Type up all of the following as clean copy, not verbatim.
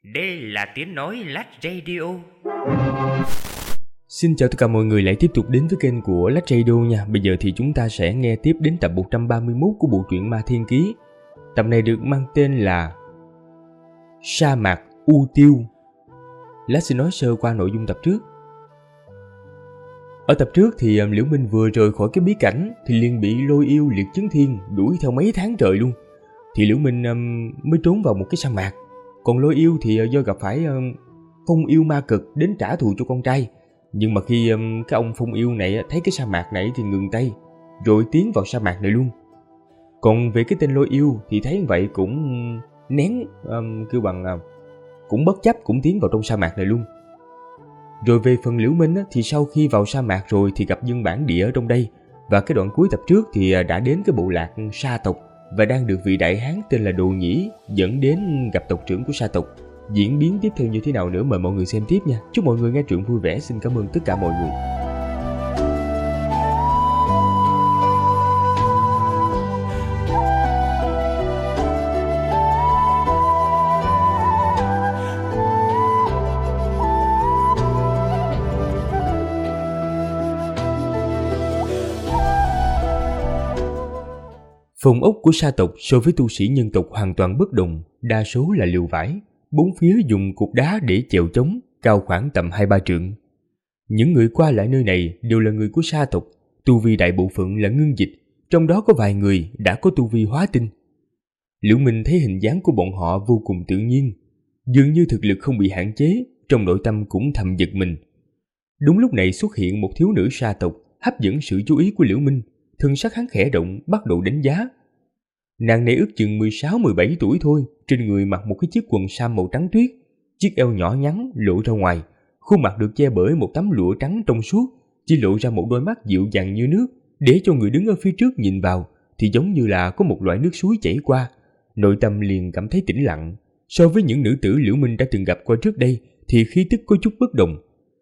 Đây là tiếng nói Lách Radio. Xin chào tất cả mọi người lại tiếp tục đến với kênh của Lách Radio nha. Bây giờ thì chúng ta sẽ nghe tiếp đến tập 131 của bộ truyện Ma Thiên Ký. Tập này được mang tên là Sa mạc U Tiêu. Lách xin nói sơ qua nội dung tập trước. Ở tập trước thì Liễu Minh vừa rời khỏi cái bí cảnh thì liền bị Lôi Yêu Liệt Chấn Thiên đuổi theo mấy tháng trời luôn. Thì Liễu Minh mới trốn vào một cái sa mạc. Còn Lôi Yêu thì do gặp phải Phong Yêu ma cực đến trả thù cho con trai. Nhưng mà khi cái ông Phong Yêu này thấy cái sa mạc này thì ngừng tay, rồi tiến vào sa mạc này luôn. Còn về cái tên Lôi Yêu thì thấy vậy cũng nén, kêu bằng cũng bất chấp, cũng tiến vào trong sa mạc này luôn. Rồi về phần Liễu Minh thì sau khi vào sa mạc rồi thì gặp dân bản địa ở trong đây. Và cái đoạn cuối tập trước thì đã đến cái bộ lạc sa tộc và đang được vị đại hán tên là Đồ Nhĩ dẫn đến gặp tộc trưởng của sa tộc. Diễn biến tiếp theo như thế nào nữa mời mọi người xem tiếp nha. Chúc mọi người nghe truyện vui vẻ. Xin cảm ơn tất cả mọi người. Phòng ốc của sa tộc so với tu sĩ nhân tộc hoàn toàn bất đồng, đa số là lều vải, bốn phía dùng cục đá để chèo chống, cao khoảng tầm 2-3 trượng. Những người qua lại nơi này đều là người của sa tộc, tu vi đại bộ phận là ngưng dịch, trong đó có vài người đã có tu vi hóa tinh. Liễu Minh thấy hình dáng của bọn họ vô cùng tự nhiên, dường như thực lực không bị hạn chế, trong nội tâm cũng thầm giật mình. Đúng lúc này xuất hiện một thiếu nữ sa tộc hấp dẫn sự chú ý của Liễu Minh. Thân sắc hắn khẽ động, bắt đầu đánh giá. Nàng này ước chừng 16-17 tuổi thôi, trên người mặc một cái chiếc quần sam màu trắng tuyết, chiếc eo nhỏ nhắn lộ ra ngoài, khuôn mặt được che bởi một tấm lụa trắng trong suốt, chỉ lộ ra một đôi mắt dịu dàng như nước, để cho người đứng ở phía trước nhìn vào thì giống như là có một loại nước suối chảy qua. Nội tâm liền cảm thấy tĩnh lặng. So với những nữ tử Liễu Minh đã từng gặp qua trước đây thì khí tức có chút bất đồng.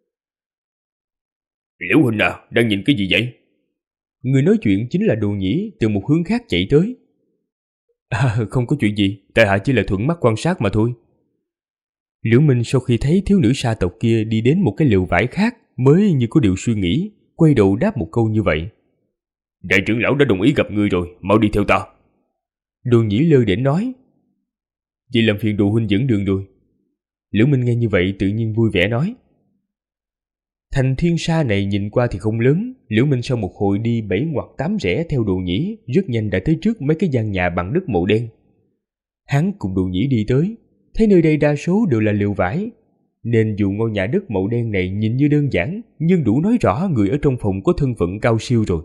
Liễu huynh à, đang nhìn cái gì vậy? Người nói chuyện chính là Đồ Nhĩ từ một hướng khác chạy tới. Không có chuyện gì, tại hạ chỉ là thuận mắt quan sát mà thôi. Liễu Minh sau khi thấy thiếu nữ sa tộc kia đi đến một cái lều vải khác mới như có điều suy nghĩ, quay đầu đáp một câu như vậy. Đại trưởng lão đã đồng ý gặp ngươi rồi, mau đi theo ta. Đồ Nhĩ lơ đễnh nói. Vậy làm phiền Đồ huynh dẫn đường rồi. Liễu Minh nghe như vậy tự nhiên vui vẻ nói. Thành thiên sa này nhìn qua thì không lớn. Liễu Minh sau một hồi đi 7 ngoặt 8 rẽ theo Đồ Nhĩ, rất nhanh đã tới trước mấy cái gian nhà bằng đất màu đen. Hắn cùng Đồ Nhĩ đi tới, thấy nơi đây đa số đều là lều vải, nên dù ngôi nhà đất màu đen này nhìn như đơn giản, nhưng đủ nói rõ người ở trong phòng có thân phận cao siêu rồi.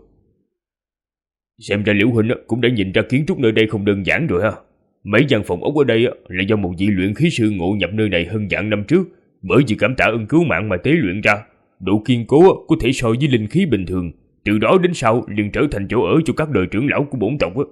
Xem ra Liễu huynh cũng đã nhìn ra kiến trúc nơi đây không đơn giản rồi ha. Mấy gian phòng ốc ở đây là do một vị luyện khí sư ngộ nhập nơi này hơn vạn năm trước, bởi vì cảm tạ ơn cứu mạng mà tế luyện ra. Độ kiên cố có thể so với linh khí bình thường, từ đó đến sau liền trở thành chỗ ở cho các đời trưởng lão của bổn tộc.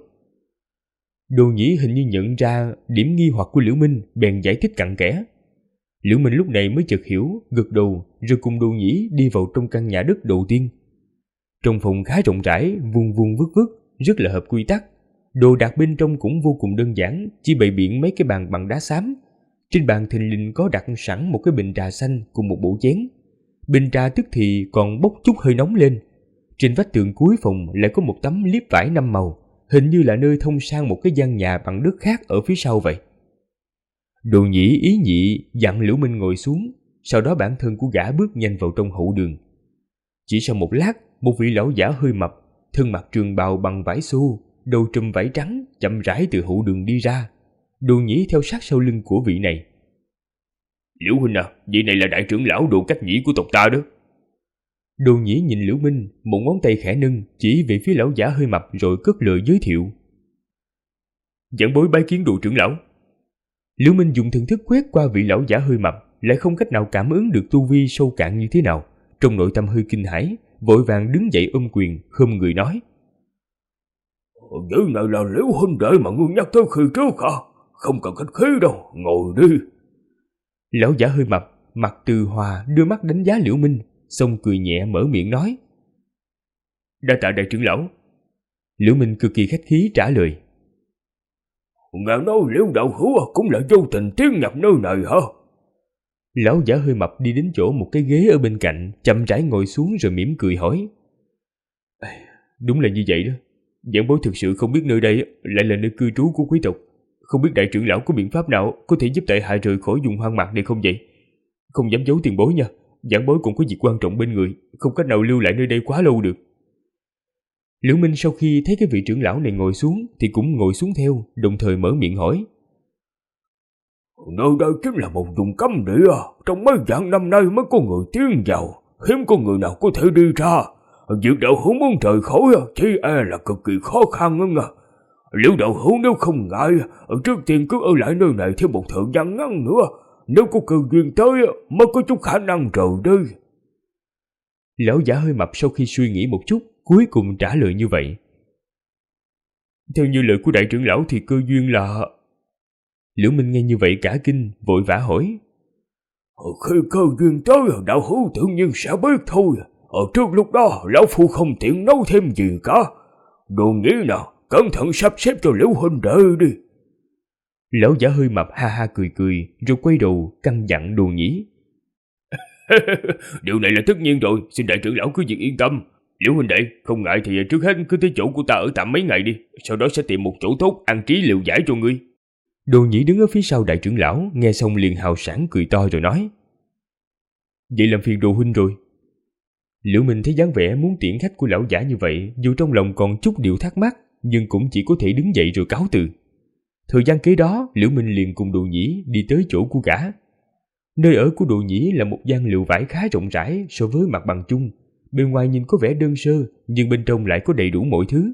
Đồ Nhĩ hình như nhận ra điểm nghi hoặc của Liễu Minh, bèn giải thích cặn kẽ. Liễu Minh lúc này mới chợt hiểu, gật đầu rồi cùng Đồ Nhĩ đi vào trong căn nhà đất đầu tiên. Trong phòng khá rộng rãi, vuông vuông vức vức, rất là hợp quy tắc. Đồ đạc bên trong cũng vô cùng đơn giản, chỉ bày biện mấy cái bàn bằng đá xám. Trên bàn thình lình có đặt sẵn một cái bình trà xanh cùng một bộ chén. Bình trà tức thì còn bốc chút hơi nóng lên. Trên vách tường cuối phòng lại có một tấm liếp vải 5 màu, hình như là nơi thông sang một cái gian nhà bằng đất khác ở phía sau vậy. Đồ Nhĩ ý nhị dặn Liễu Minh ngồi xuống, sau đó bản thân của gã bước nhanh vào trong hậu đường. Chỉ sau một lát, một vị lão giả hơi mập, thân mặc trường bào bằng vải xô, đầu trùm vải trắng, chậm rãi từ hậu đường đi ra. Đồ Nhĩ theo sát sau lưng của vị này. Liễu huynh à, vị này là đại trưởng lão Đồ Cách Nhĩ của tộc ta đó. Đồ Nhĩ nhìn Liễu Minh, một ngón tay khẽ nâng chỉ về phía lão giả hơi mập rồi cất lời giới thiệu. Giảng bối bái kiến Đồ trưởng lão. Liễu Minh dùng thần thức quét qua vị lão giả hơi mập, lại không cách nào cảm ứng được tu vi sâu cạn như thế nào, trong nội tâm hơi kinh hãi, vội vàng đứng dậy ôm quyền, khom người nói. Vị này là Liễu huynh đệ mà ngươi nhắc tới khi trước hả? Không cần khách khí đâu, ngồi đi. Lão giả hơi mập, mặt từ hòa, đưa mắt đánh giá Liễu Minh, xong cười nhẹ mở miệng nói. Đa tạ đại trưởng lão. Liễu Minh cực kỳ khách khí trả lời. Ngài nói Liễu đạo hữu cũng là vô tình tiến nhập nơi này hả? Lão giả hơi mập đi đến chỗ một cái ghế ở bên cạnh, chậm rãi ngồi xuống rồi mỉm cười hỏi. Đúng là như vậy đó. Giảng bối thực sự không biết nơi đây lại là nơi cư trú của quý tộc. Không biết đại trưởng lão có biện pháp nào có thể giúp tại hạ rời khỏi vùng hoang mạc này không vậy? Không dám giấu tiền bối nha. Giảng bối cũng có việc quan trọng bên người, không cách nào lưu lại nơi đây quá lâu được. Liễu Minh sau khi thấy cái vị trưởng lão này ngồi xuống thì cũng ngồi xuống theo, đồng thời mở miệng hỏi. Nơi đây chính là một vùng cấm địa, trong mấy vạn năm nay mới có người tiến vào, hiếm có người nào có thể đi ra. Việc đạo hữu muốn rời khỏi chỉ e là cực kỳ khó khăn nha. Liễu đạo hữu nếu không ngại, trước tiên cứ ở lại nơi này thêm một thời gian ngắn nữa, nếu có cơ duyên tới mới có chút khả năng rời đi. Lão giả hơi mập sau khi suy nghĩ một chút, cuối cùng trả lời như vậy. Theo như lời của đại trưởng lão thì cơ duyên là... Liễu Minh nghe như vậy cả kinh, vội vã hỏi. Khi cơ duyên tới, đạo hữu tự nhiên sẽ biết thôi. Trước lúc đó, lão phu không tiện nấu thêm gì cả. Đồ nghĩ nào, cẩn thận sắp xếp cho Liễu huynh đệ đi. Lão giả hơi mập ha ha cười cười, rồi quay đầu căn dặn Đồ Nhĩ. Điều này là tất nhiên rồi, xin đại trưởng lão cứ việc yên tâm. Liễu huynh đệ, không ngại thì trước hết cứ tới chỗ của ta ở tạm mấy ngày đi, sau đó sẽ tìm một chỗ tốt an trí liệu giải cho ngươi. Đồ Nhĩ đứng ở phía sau đại trưởng lão, nghe xong liền hào sảng cười to rồi nói. Vậy làm phiền Đồ huynh rồi. Liễu Minh thấy dáng vẻ muốn tiễn khách của lão giả như vậy, dù trong lòng còn chút điều thắc mắc, nhưng cũng chỉ có thể đứng dậy rồi cáo từ. Thời gian kế đó, Liễu Minh liền cùng Đồ Nhĩ đi tới chỗ của gã. Nơi ở của Đồ Nhĩ là một gian lều vải khá rộng rãi so với mặt bằng chung. Bên ngoài nhìn có vẻ đơn sơ, nhưng bên trong lại có đầy đủ mọi thứ.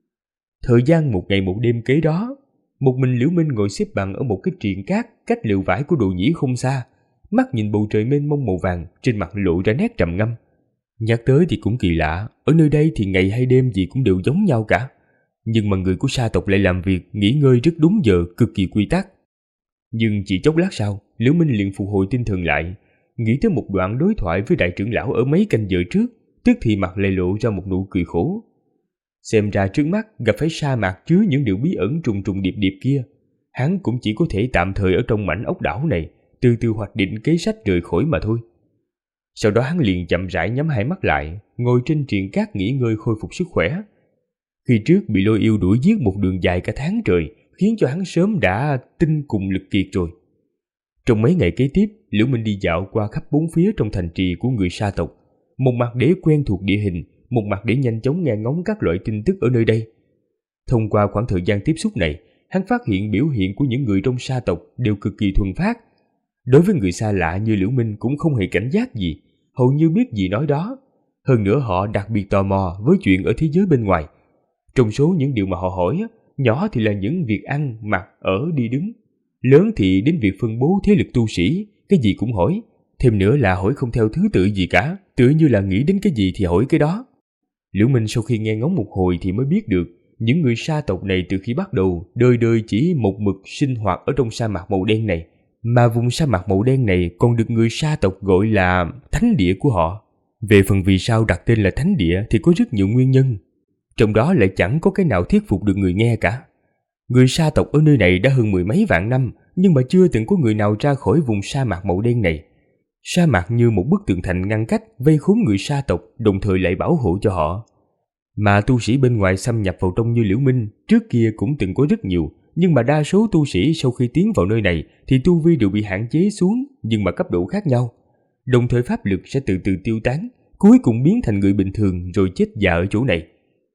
Thời gian một ngày một đêm kế đó, một mình Liễu Minh ngồi xếp bằng ở một cái triền cát cách lều vải của Đồ Nhĩ không xa, mắt nhìn bầu trời mênh mông màu vàng, trên mặt lộ ra nét trầm ngâm. Nhắc tới thì cũng kỳ lạ, ở nơi đây thì ngày hay đêm gì cũng đều giống nhau cả. Nhưng mà người của sa tộc lại làm việc, nghỉ ngơi rất đúng giờ, cực kỳ quy tắc. Nhưng chỉ chốc lát sau, Liễu Minh liền phục hồi tinh thần lại, nghĩ tới một đoạn đối thoại với đại trưởng lão ở mấy canh giờ trước, tức thì mặt lại lộ ra một nụ cười khổ. Xem ra trước mắt gặp phải sa mạc chứa những điều bí ẩn trùng trùng điệp điệp kia, hắn cũng chỉ có thể tạm thời ở trong mảnh ốc đảo này, từ từ hoạch định kế sách rời khỏi mà thôi. Sau đó hắn liền chậm rãi nhắm hai mắt lại, ngồi trên triền cát nghỉ ngơi khôi phục sức khỏe. Khi trước bị Lôi Yêu đuổi giết một đường dài cả tháng trời, khiến cho hắn sớm đã tinh cùng lực kiệt rồi. Trong mấy ngày kế tiếp, Liễu Minh đi dạo qua khắp bốn phía trong thành trì của người sa tộc, một mặt để quen thuộc địa hình, một mặt để nhanh chóng nghe ngóng các loại tin tức ở nơi đây. Thông qua khoảng thời gian tiếp xúc này, hắn phát hiện biểu hiện của những người trong sa tộc đều cực kỳ thuần phát. Đối với người xa lạ như Liễu Minh cũng không hề cảnh giác gì, hầu như biết gì nói đó. Hơn nữa họ đặc biệt tò mò với chuyện ở thế giới bên ngoài. Trong số những điều mà họ hỏi, nhỏ thì là những việc ăn, mặc, ở, đi đứng. Lớn thì đến việc phân bố thế lực tu sĩ, cái gì cũng hỏi. Thêm nữa là hỏi không theo thứ tự gì cả, tựa như là nghĩ đến cái gì thì hỏi cái đó. Liễu Minh sau khi nghe ngóng một hồi thì mới biết được, những người sa tộc này từ khi bắt đầu, đời đời chỉ một mực sinh hoạt ở trong sa mạc màu đen này. Mà vùng sa mạc màu đen này còn được người sa tộc gọi là thánh địa của họ. Về phần vì sao đặt tên là thánh địa thì có rất nhiều nguyên nhân. Trong đó lại chẳng có cái nào thuyết phục được người nghe cả. Người sa tộc ở nơi này đã hơn mười mấy vạn năm, nhưng mà chưa từng có người nào ra khỏi vùng sa mạc màu đen này. Sa mạc như một bức tường thành ngăn cách, vây khốn người sa tộc, đồng thời lại bảo hộ cho họ. Mà tu sĩ bên ngoài xâm nhập vào trong như Liễu Minh, trước kia cũng từng có rất nhiều, nhưng mà đa số tu sĩ sau khi tiến vào nơi này thì tu vi đều bị hạn chế xuống, nhưng mà cấp độ khác nhau. Đồng thời pháp lực sẽ từ từ tiêu tán, cuối cùng biến thành người bình thường rồi chết già ở chỗ này.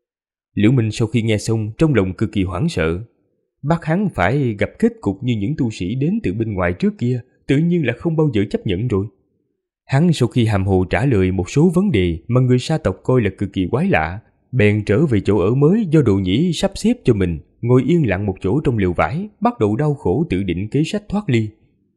Liễu Minh sau khi nghe xong trong lòng cực kỳ hoảng sợ. Bắt hắn phải gặp kết cục như những tu sĩ đến từ bên ngoài trước kia, tự nhiên là không bao giờ chấp nhận rồi. Hắn sau khi hàm hồ trả lời một số vấn đề mà người sa tộc coi là cực kỳ quái lạ, bèn trở về chỗ ở mới do Đồ Nhĩ sắp xếp cho mình, ngồi yên lặng một chỗ trong lều vải, bắt đầu đau khổ tự định kế sách thoát ly.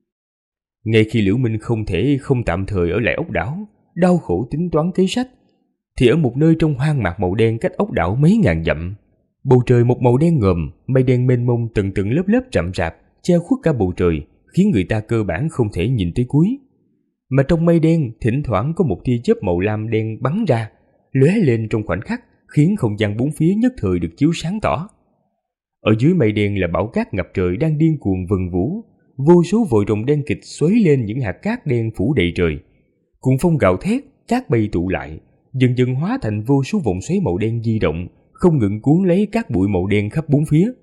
Ngay khi Liễu Minh không thể không tạm thời ở lại ốc đảo, đau khổ tính toán kế sách, thì ở một nơi trong hoang mạc màu đen cách ốc đảo mấy ngàn dặm, bầu trời một màu đen ngòm, mây đen mênh mông từng từng lớp lớp rậm rạp, che khuất cả bầu trời, khiến người ta cơ bản không thể nhìn tới cuối. Mà trong mây đen thỉnh thoảng có một tia chớp màu lam đen bắn ra, lóe lên trong khoảnh khắc, khiến không gian bốn phía nhất thời được chiếu sáng tỏ. Ở dưới mây đen là bão cát ngập trời đang điên cuồng vần vũ, vô số vòi rồng đen kịt xoáy lên những hạt cát đen phủ đầy trời. Cuồng phong gào thét, cát bay tụ lại, dần dần hóa thành vô số vòng xoáy màu đen di động, không ngừng cuốn lấy các bụi màu đen khắp bốn phía.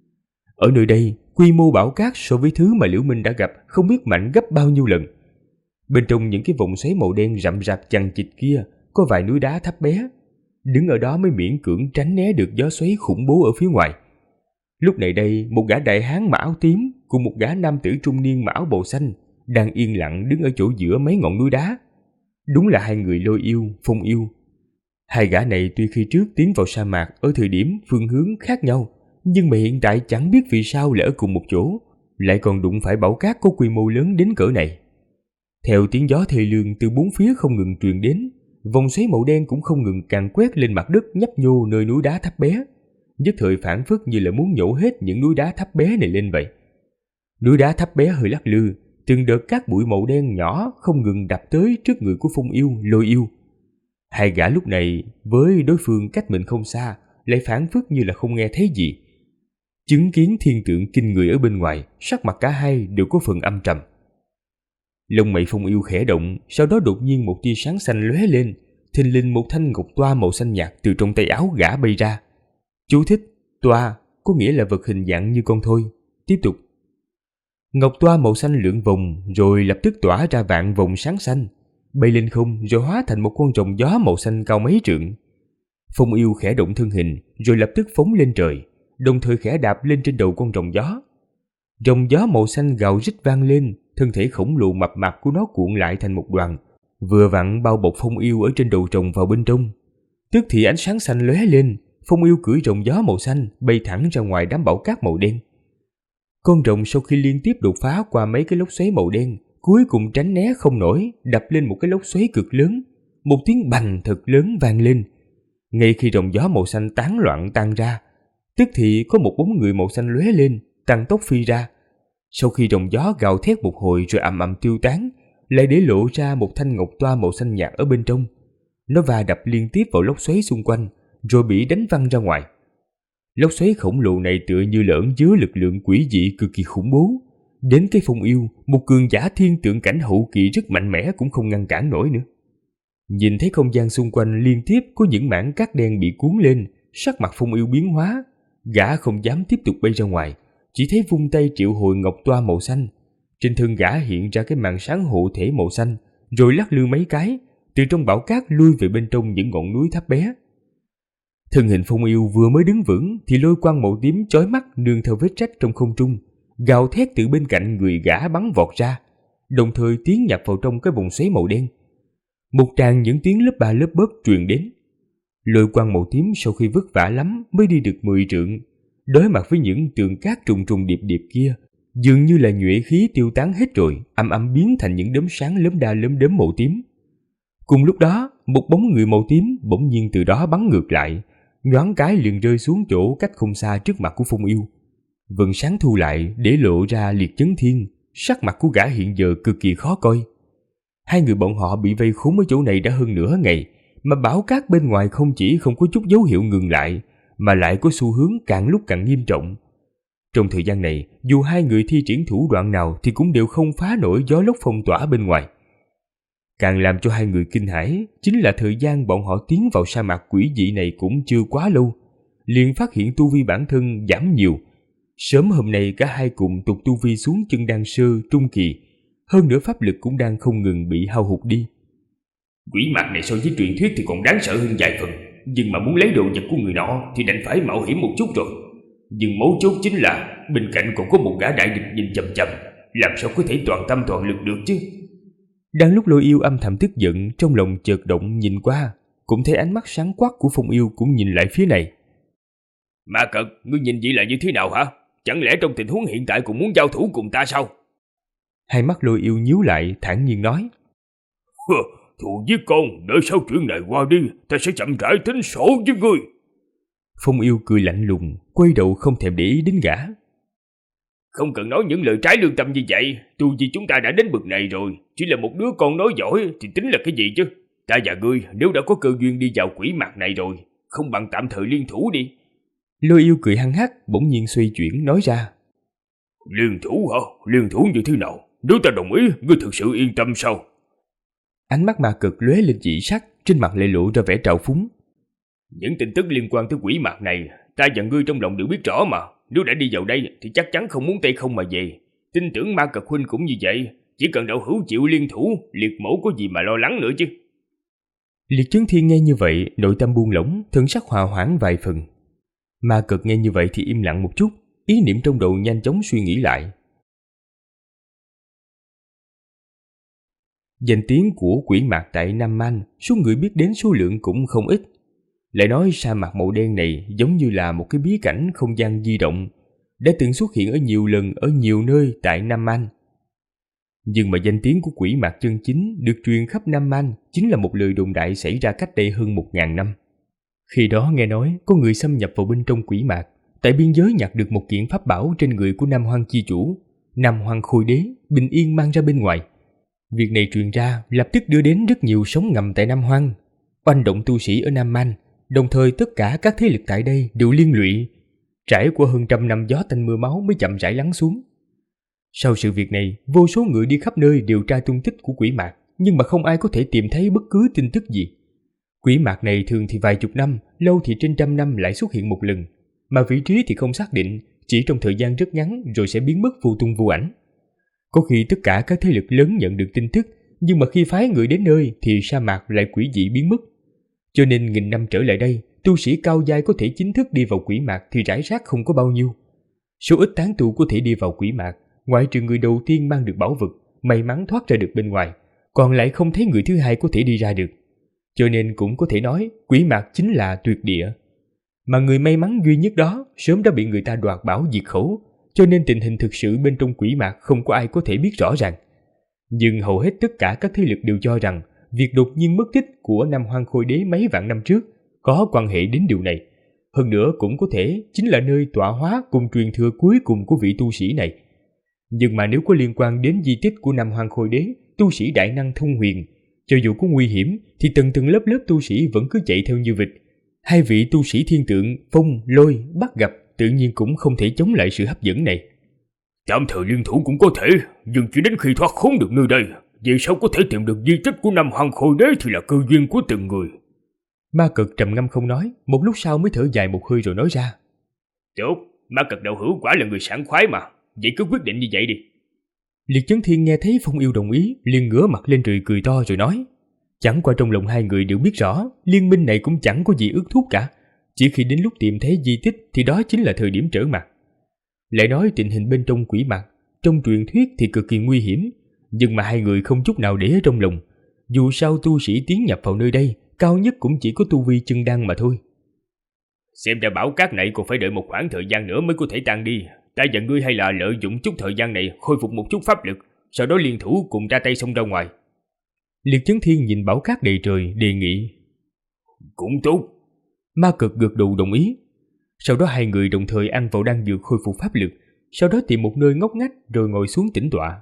Ở nơi đây, quy mô bão cát so với thứ mà Liễu Minh đã gặp không biết mạnh gấp bao nhiêu lần. Bên trong những cái vòng xoáy màu đen rậm rạp chằng chịt kia có vài núi đá thấp bé, đứng ở đó mới miễn cưỡng tránh né được gió xoáy khủng bố ở phía ngoài. Lúc này đây, một gã đại hán mặc áo tím cùng một gã nam tử trung niên mặc áo bào xanh đang yên lặng đứng ở chỗ giữa mấy ngọn núi đá. Đúng là hai người Lôi Yêu, Phong Yêu. Hai gã này tuy khi trước tiến vào sa mạc ở thời điểm phương hướng khác nhau, nhưng mà hiện tại chẳng biết vì sao lại ở cùng một chỗ, lại còn đụng phải bão cát có quy mô lớn đến cỡ này. Theo tiếng gió thê lương từ bốn phía không ngừng truyền đến, vòng xoáy màu đen cũng không ngừng càn quét lên mặt đất nhấp nhô nơi núi đá thấp bé, nhất thời phảng phất như là muốn nhổ hết những núi đá thấp bé này lên vậy. Núi đá thấp bé hơi lắc lư, từng đợt cát bụi màu đen nhỏ không ngừng đập tới trước người của Phong Yêu, Lôi Yêu. Hai gã lúc này với đối phương cách mình không xa, lại phảng phất như là không nghe thấy gì. Chứng kiến thiên tượng kinh người ở bên ngoài, sắc mặt cả hai đều có phần âm trầm. Lông mày Phong Yêu khẽ động, sau đó đột nhiên một tia sáng xanh lóe lên, thình lình một thanh ngọc toa màu xanh nhạt từ trong tay áo gã bay ra. Chú thích: toa có nghĩa là vật hình dạng như con thoi. Tiếp tục. Ngọc toa màu xanh lượn vòng rồi lập tức tỏa ra vạn vòng sáng xanh, bay lên không rồi hóa thành một con rồng gió màu xanh cao mấy trượng. Phong Yêu khẽ động thân hình rồi lập tức phóng lên trời, đồng thời khẽ đạp lên trên đầu con rồng gió. Rồng gió màu xanh gào rít vang lên, thân thể khổng lồ mập mạp của nó cuộn lại thành một đoàn, vừa vặn bao bọc Phong Yêu ở trên đầu rồng vào bên trong. Tức thì ánh sáng xanh lóe lên, Phong Yêu cưỡi rồng gió màu xanh bay thẳng ra ngoài đám bão cát màu đen. Con rồng sau khi liên tiếp đột phá qua mấy cái lốc xoáy màu đen, cuối cùng tránh né không nổi, đập lên một cái lốc xoáy cực lớn. Một tiếng bành thật lớn vang lên. Ngay khi rồng gió màu xanh tán loạn tan ra, tức thì có một bóng người màu xanh lóe lên, tăng tốc phi ra. Sau khi rồng gió gào thét một hồi rồi ầm ầm tiêu tán, lại để lộ ra một thanh ngọc toa màu xanh nhạt ở bên trong. Nó va đập liên tiếp vào lốc xoáy xung quanh, rồi bị đánh văng ra ngoài. Lốc xoáy khổng lồ này tựa như là ẩn chứa lực lượng quỷ dị cực kỳ khủng bố. Đến cái Phong Yêu, một cường giả thiên tượng cảnh hậu kỳ rất mạnh mẽ cũng không ngăn cản nổi nữa. Nhìn thấy không gian xung quanh liên tiếp có những mảng cát đen bị cuốn lên, sắc mặt Phong Yêu biến hóa. Gã không dám tiếp tục bay ra ngoài, chỉ thấy vung tay triệu hồi ngọc toa màu xanh. Trên thân gã hiện ra cái màn sáng hộ thể màu xanh, rồi lắc lư mấy cái, từ trong bão cát lui về bên trong những ngọn núi thấp bé. Thân hình Phong Yêu vừa mới đứng vững thì lôi quang màu tím chói mắt nương theo vết rách trong không trung, gào thét từ bên cạnh người gã bắn vọt ra, đồng thời tiến nhập vào trong cái vòng xoáy màu đen. Một tràng những tiếng lớp ba lớp bớt truyền đến. Lôi quang màu tím sau khi vất vả lắm mới đi được 10 trượng, đối mặt với những tường cát trùng trùng điệp điệp kia, dường như là nhuệ khí tiêu tán hết rồi, âm âm biến thành những đốm sáng lấm đa lấm đốm màu tím. Cùng lúc đó, một bóng người màu tím bỗng nhiên từ đó bắn ngược lại, nhoáng cái liền rơi xuống chỗ cách không xa trước mặt của Phong Yêu. Vầng sáng thu lại để lộ ra Liệt Chấn Thiên, sắc mặt của gã hiện giờ cực kỳ khó coi. Hai người bọn họ bị vây khốn ở chỗ này đã hơn nửa ngày, mà bão cát bên ngoài không chỉ không có chút dấu hiệu ngừng lại, mà lại có xu hướng càng lúc càng nghiêm trọng. Trong thời gian này, dù hai người thi triển thủ đoạn nào thì cũng đều không phá nổi gió lốc phong tỏa bên ngoài. Càng làm cho hai người kinh hãi chính là thời gian bọn họ tiến vào sa mạc quỷ dị này cũng chưa quá lâu, liền phát hiện tu vi bản thân giảm nhiều. Sớm hôm nay cả hai cùng tụt tu vi xuống chân đan sơ trung kỳ, hơn nữa pháp lực cũng đang không ngừng bị hao hụt đi. Quỷ mạc này so với truyền thuyết thì còn đáng sợ hơn vài phần, nhưng mà muốn lấy đồ vật của người nọ thì đành phải mạo hiểm một chút rồi. Nhưng mấu chốt chính là bên cạnh còn có một gã đại địch nhìn chằm chằm, làm sao có thể toàn tâm toàn lực được chứ? Đang lúc Lôi Yêu âm thầm tức giận, trong lòng chợt động nhìn qua, cũng thấy ánh mắt sáng quắc của Phong Yêu cũng nhìn lại phía này. Ma Cật, ngươi nhìn vậy là như thế nào hả? Chẳng lẽ trong tình huống hiện tại cũng muốn giao thủ cùng ta sao? Hai mắt Lôi Yêu nhíu lại, thản nhiên nói. Thù giết con, đợi sau chuyện này qua đi, ta sẽ chậm rãi tính sổ với ngươi. Phong Yêu cười lạnh lùng, quay đầu không thèm để ý đến gã. Không cần nói những lời trái lương tâm như vậy, tu vi chúng ta đã đến bậc này rồi, chỉ là một đứa con nói giỏi thì tính là cái gì chứ? Ta và ngươi nếu đã có cơ duyên đi vào quỷ mạc này rồi, không bằng tạm thời liên thủ đi. Lôi Yêu cười hăng hắc, bỗng nhiên xoay chuyển nói ra. Liên thủ hả? Liên thủ như thế nào? Nếu ta đồng ý, ngươi thực sự yên tâm sao? Ánh mắt Ma Cực lóe lên dị sắc, trên mặt lại lộ ra vẻ trào phúng. Những tin tức liên quan tới quỷ mạc này, ta và ngươi trong lòng đều biết rõ mà. Nếu đã đi vào đây thì chắc chắn không muốn tay không mà về. Tin tưởng Ma Cực huynh cũng như vậy. Chỉ cần đạo hữu chịu liên thủ, liệt mẫu có gì mà lo lắng nữa chứ. Liệt Chấn Thiên nghe như vậy, nội tâm buông lỏng, thần sắc hòa hoãn vài phần. Ma Cực nghe như vậy thì im lặng một chút, ý niệm trong đầu nhanh chóng suy nghĩ lại. Danh tiếng của quỷ mạc tại Nam Man, số người biết đến số lượng cũng không ít. Lại nói sa mạc màu đen này giống như là một cái bí cảnh không gian di động, đã từng xuất hiện ở nhiều lần ở nhiều nơi tại Nam Man. Nhưng mà danh tiếng của quỷ mạc chân chính được truyền khắp Nam Man chính là một lời đồn đại xảy ra cách đây hơn 1000 năm. Khi đó nghe nói có người xâm nhập vào bên trong quỷ mạc, tại biên giới nhặt được một kiện pháp bảo trên người của Nam Hoang chi chủ, Nam Hoang Khôi Đế, bình yên mang ra bên ngoài. Việc này truyền ra lập tức đưa đến rất nhiều sóng ngầm tại Nam Hoang, oanh động tu sĩ ở Nam Man, đồng thời tất cả các thế lực tại đây đều liên lụy. Trải qua hơn 100 năm gió tanh mưa máu mới chậm rãi lắng xuống. Sau sự việc này, vô số người đi khắp nơi điều tra tung tích của quỷ mạc, nhưng mà không ai có thể tìm thấy bất cứ tin tức gì. Quỷ mạc này thường thì vài chục năm, lâu thì trên 100 năm lại xuất hiện một lần, mà vị trí thì không xác định, chỉ trong thời gian rất ngắn rồi sẽ biến mất vô tung vô ảnh. Có khi tất cả các thế lực lớn nhận được tin tức, nhưng mà khi phái người đến nơi thì sa mạc lại quỷ dị biến mất. Cho nên nghìn năm trở lại đây, tu sĩ cao giai có thể chính thức đi vào quỷ mạc thì rải rác không có bao nhiêu. Số ít tán tu có thể đi vào quỷ mạc, ngoại trừ người đầu tiên mang được bảo vật, may mắn thoát ra được bên ngoài, còn lại không thấy người thứ hai có thể đi ra được. Cho nên cũng có thể nói quỷ mạc chính là tuyệt địa. Mà người may mắn duy nhất đó sớm đã bị người ta đoạt bảo diệt khẩu, cho nên tình hình thực sự bên trong quỷ mạc không có ai có thể biết rõ ràng. Nhưng hầu hết tất cả các thế lực đều cho rằng việc đột nhiên mất tích của Nam Hoang Khôi Đế mấy vạn năm trước có quan hệ đến điều này. Hơn nữa cũng có thể chính là nơi tọa hóa cùng truyền thừa cuối cùng của vị tu sĩ này. Nhưng mà nếu có liên quan đến di tích của Nam Hoang Khôi Đế, tu sĩ đại năng thông huyền, cho dù có nguy hiểm thì tầng lớp tu sĩ vẫn cứ chạy theo như vịt. Hai vị tu sĩ thiên tượng Phong, Lôi, bắt gặp tự nhiên cũng không thể chống lại sự hấp dẫn này. Tạm thời liên thủ cũng có thể, nhưng chỉ đến khi thoát khốn được nơi đây, vì sao có thể tìm được di tích của Nam Hoang Khôi Đế thì là cơ duyên của từng người. Ma Cực trầm ngâm không nói, một lúc sau mới thở dài một hơi rồi nói ra. Tốt, Ma Cực đạo hữu quả là người sảng khoái mà, vậy cứ quyết định như vậy đi. Liệt Chấn Thiên nghe thấy Phong Yêu đồng ý, liền ngửa mặt lên trời cười to rồi nói. Chẳng qua trong lòng hai người đều biết rõ, liên minh này cũng chẳng có gì ước thúc cả. Chỉ khi đến lúc tìm thấy di tích thì đó chính là thời điểm trở mặt. Lại nói tình hình bên trong quỷ mạc, trong truyền thuyết thì cực kỳ nguy hiểm, nhưng mà hai người không chút nào để ở trong lòng. Dù sao tu sĩ tiến nhập vào nơi đây, cao nhất cũng chỉ có tu vi chân đan mà thôi. Xem ra bảo cát này còn phải đợi một khoảng thời gian nữa mới có thể tan đi. Ta và ngươi hay là lợi dụng chút thời gian này khôi phục một chút pháp lực, sau đó liên thủ cùng ra tay xông ra ngoài. Liệt Chấn Thiên nhìn bảo cát đầy trời đề nghị. Cũng tốt. Ma Cực gật đầu đồng ý. Sau đó hai người đồng thời ăn vào đan dược khôi phục pháp lực, sau đó tìm một nơi ngóc ngách rồi ngồi xuống tĩnh tọa.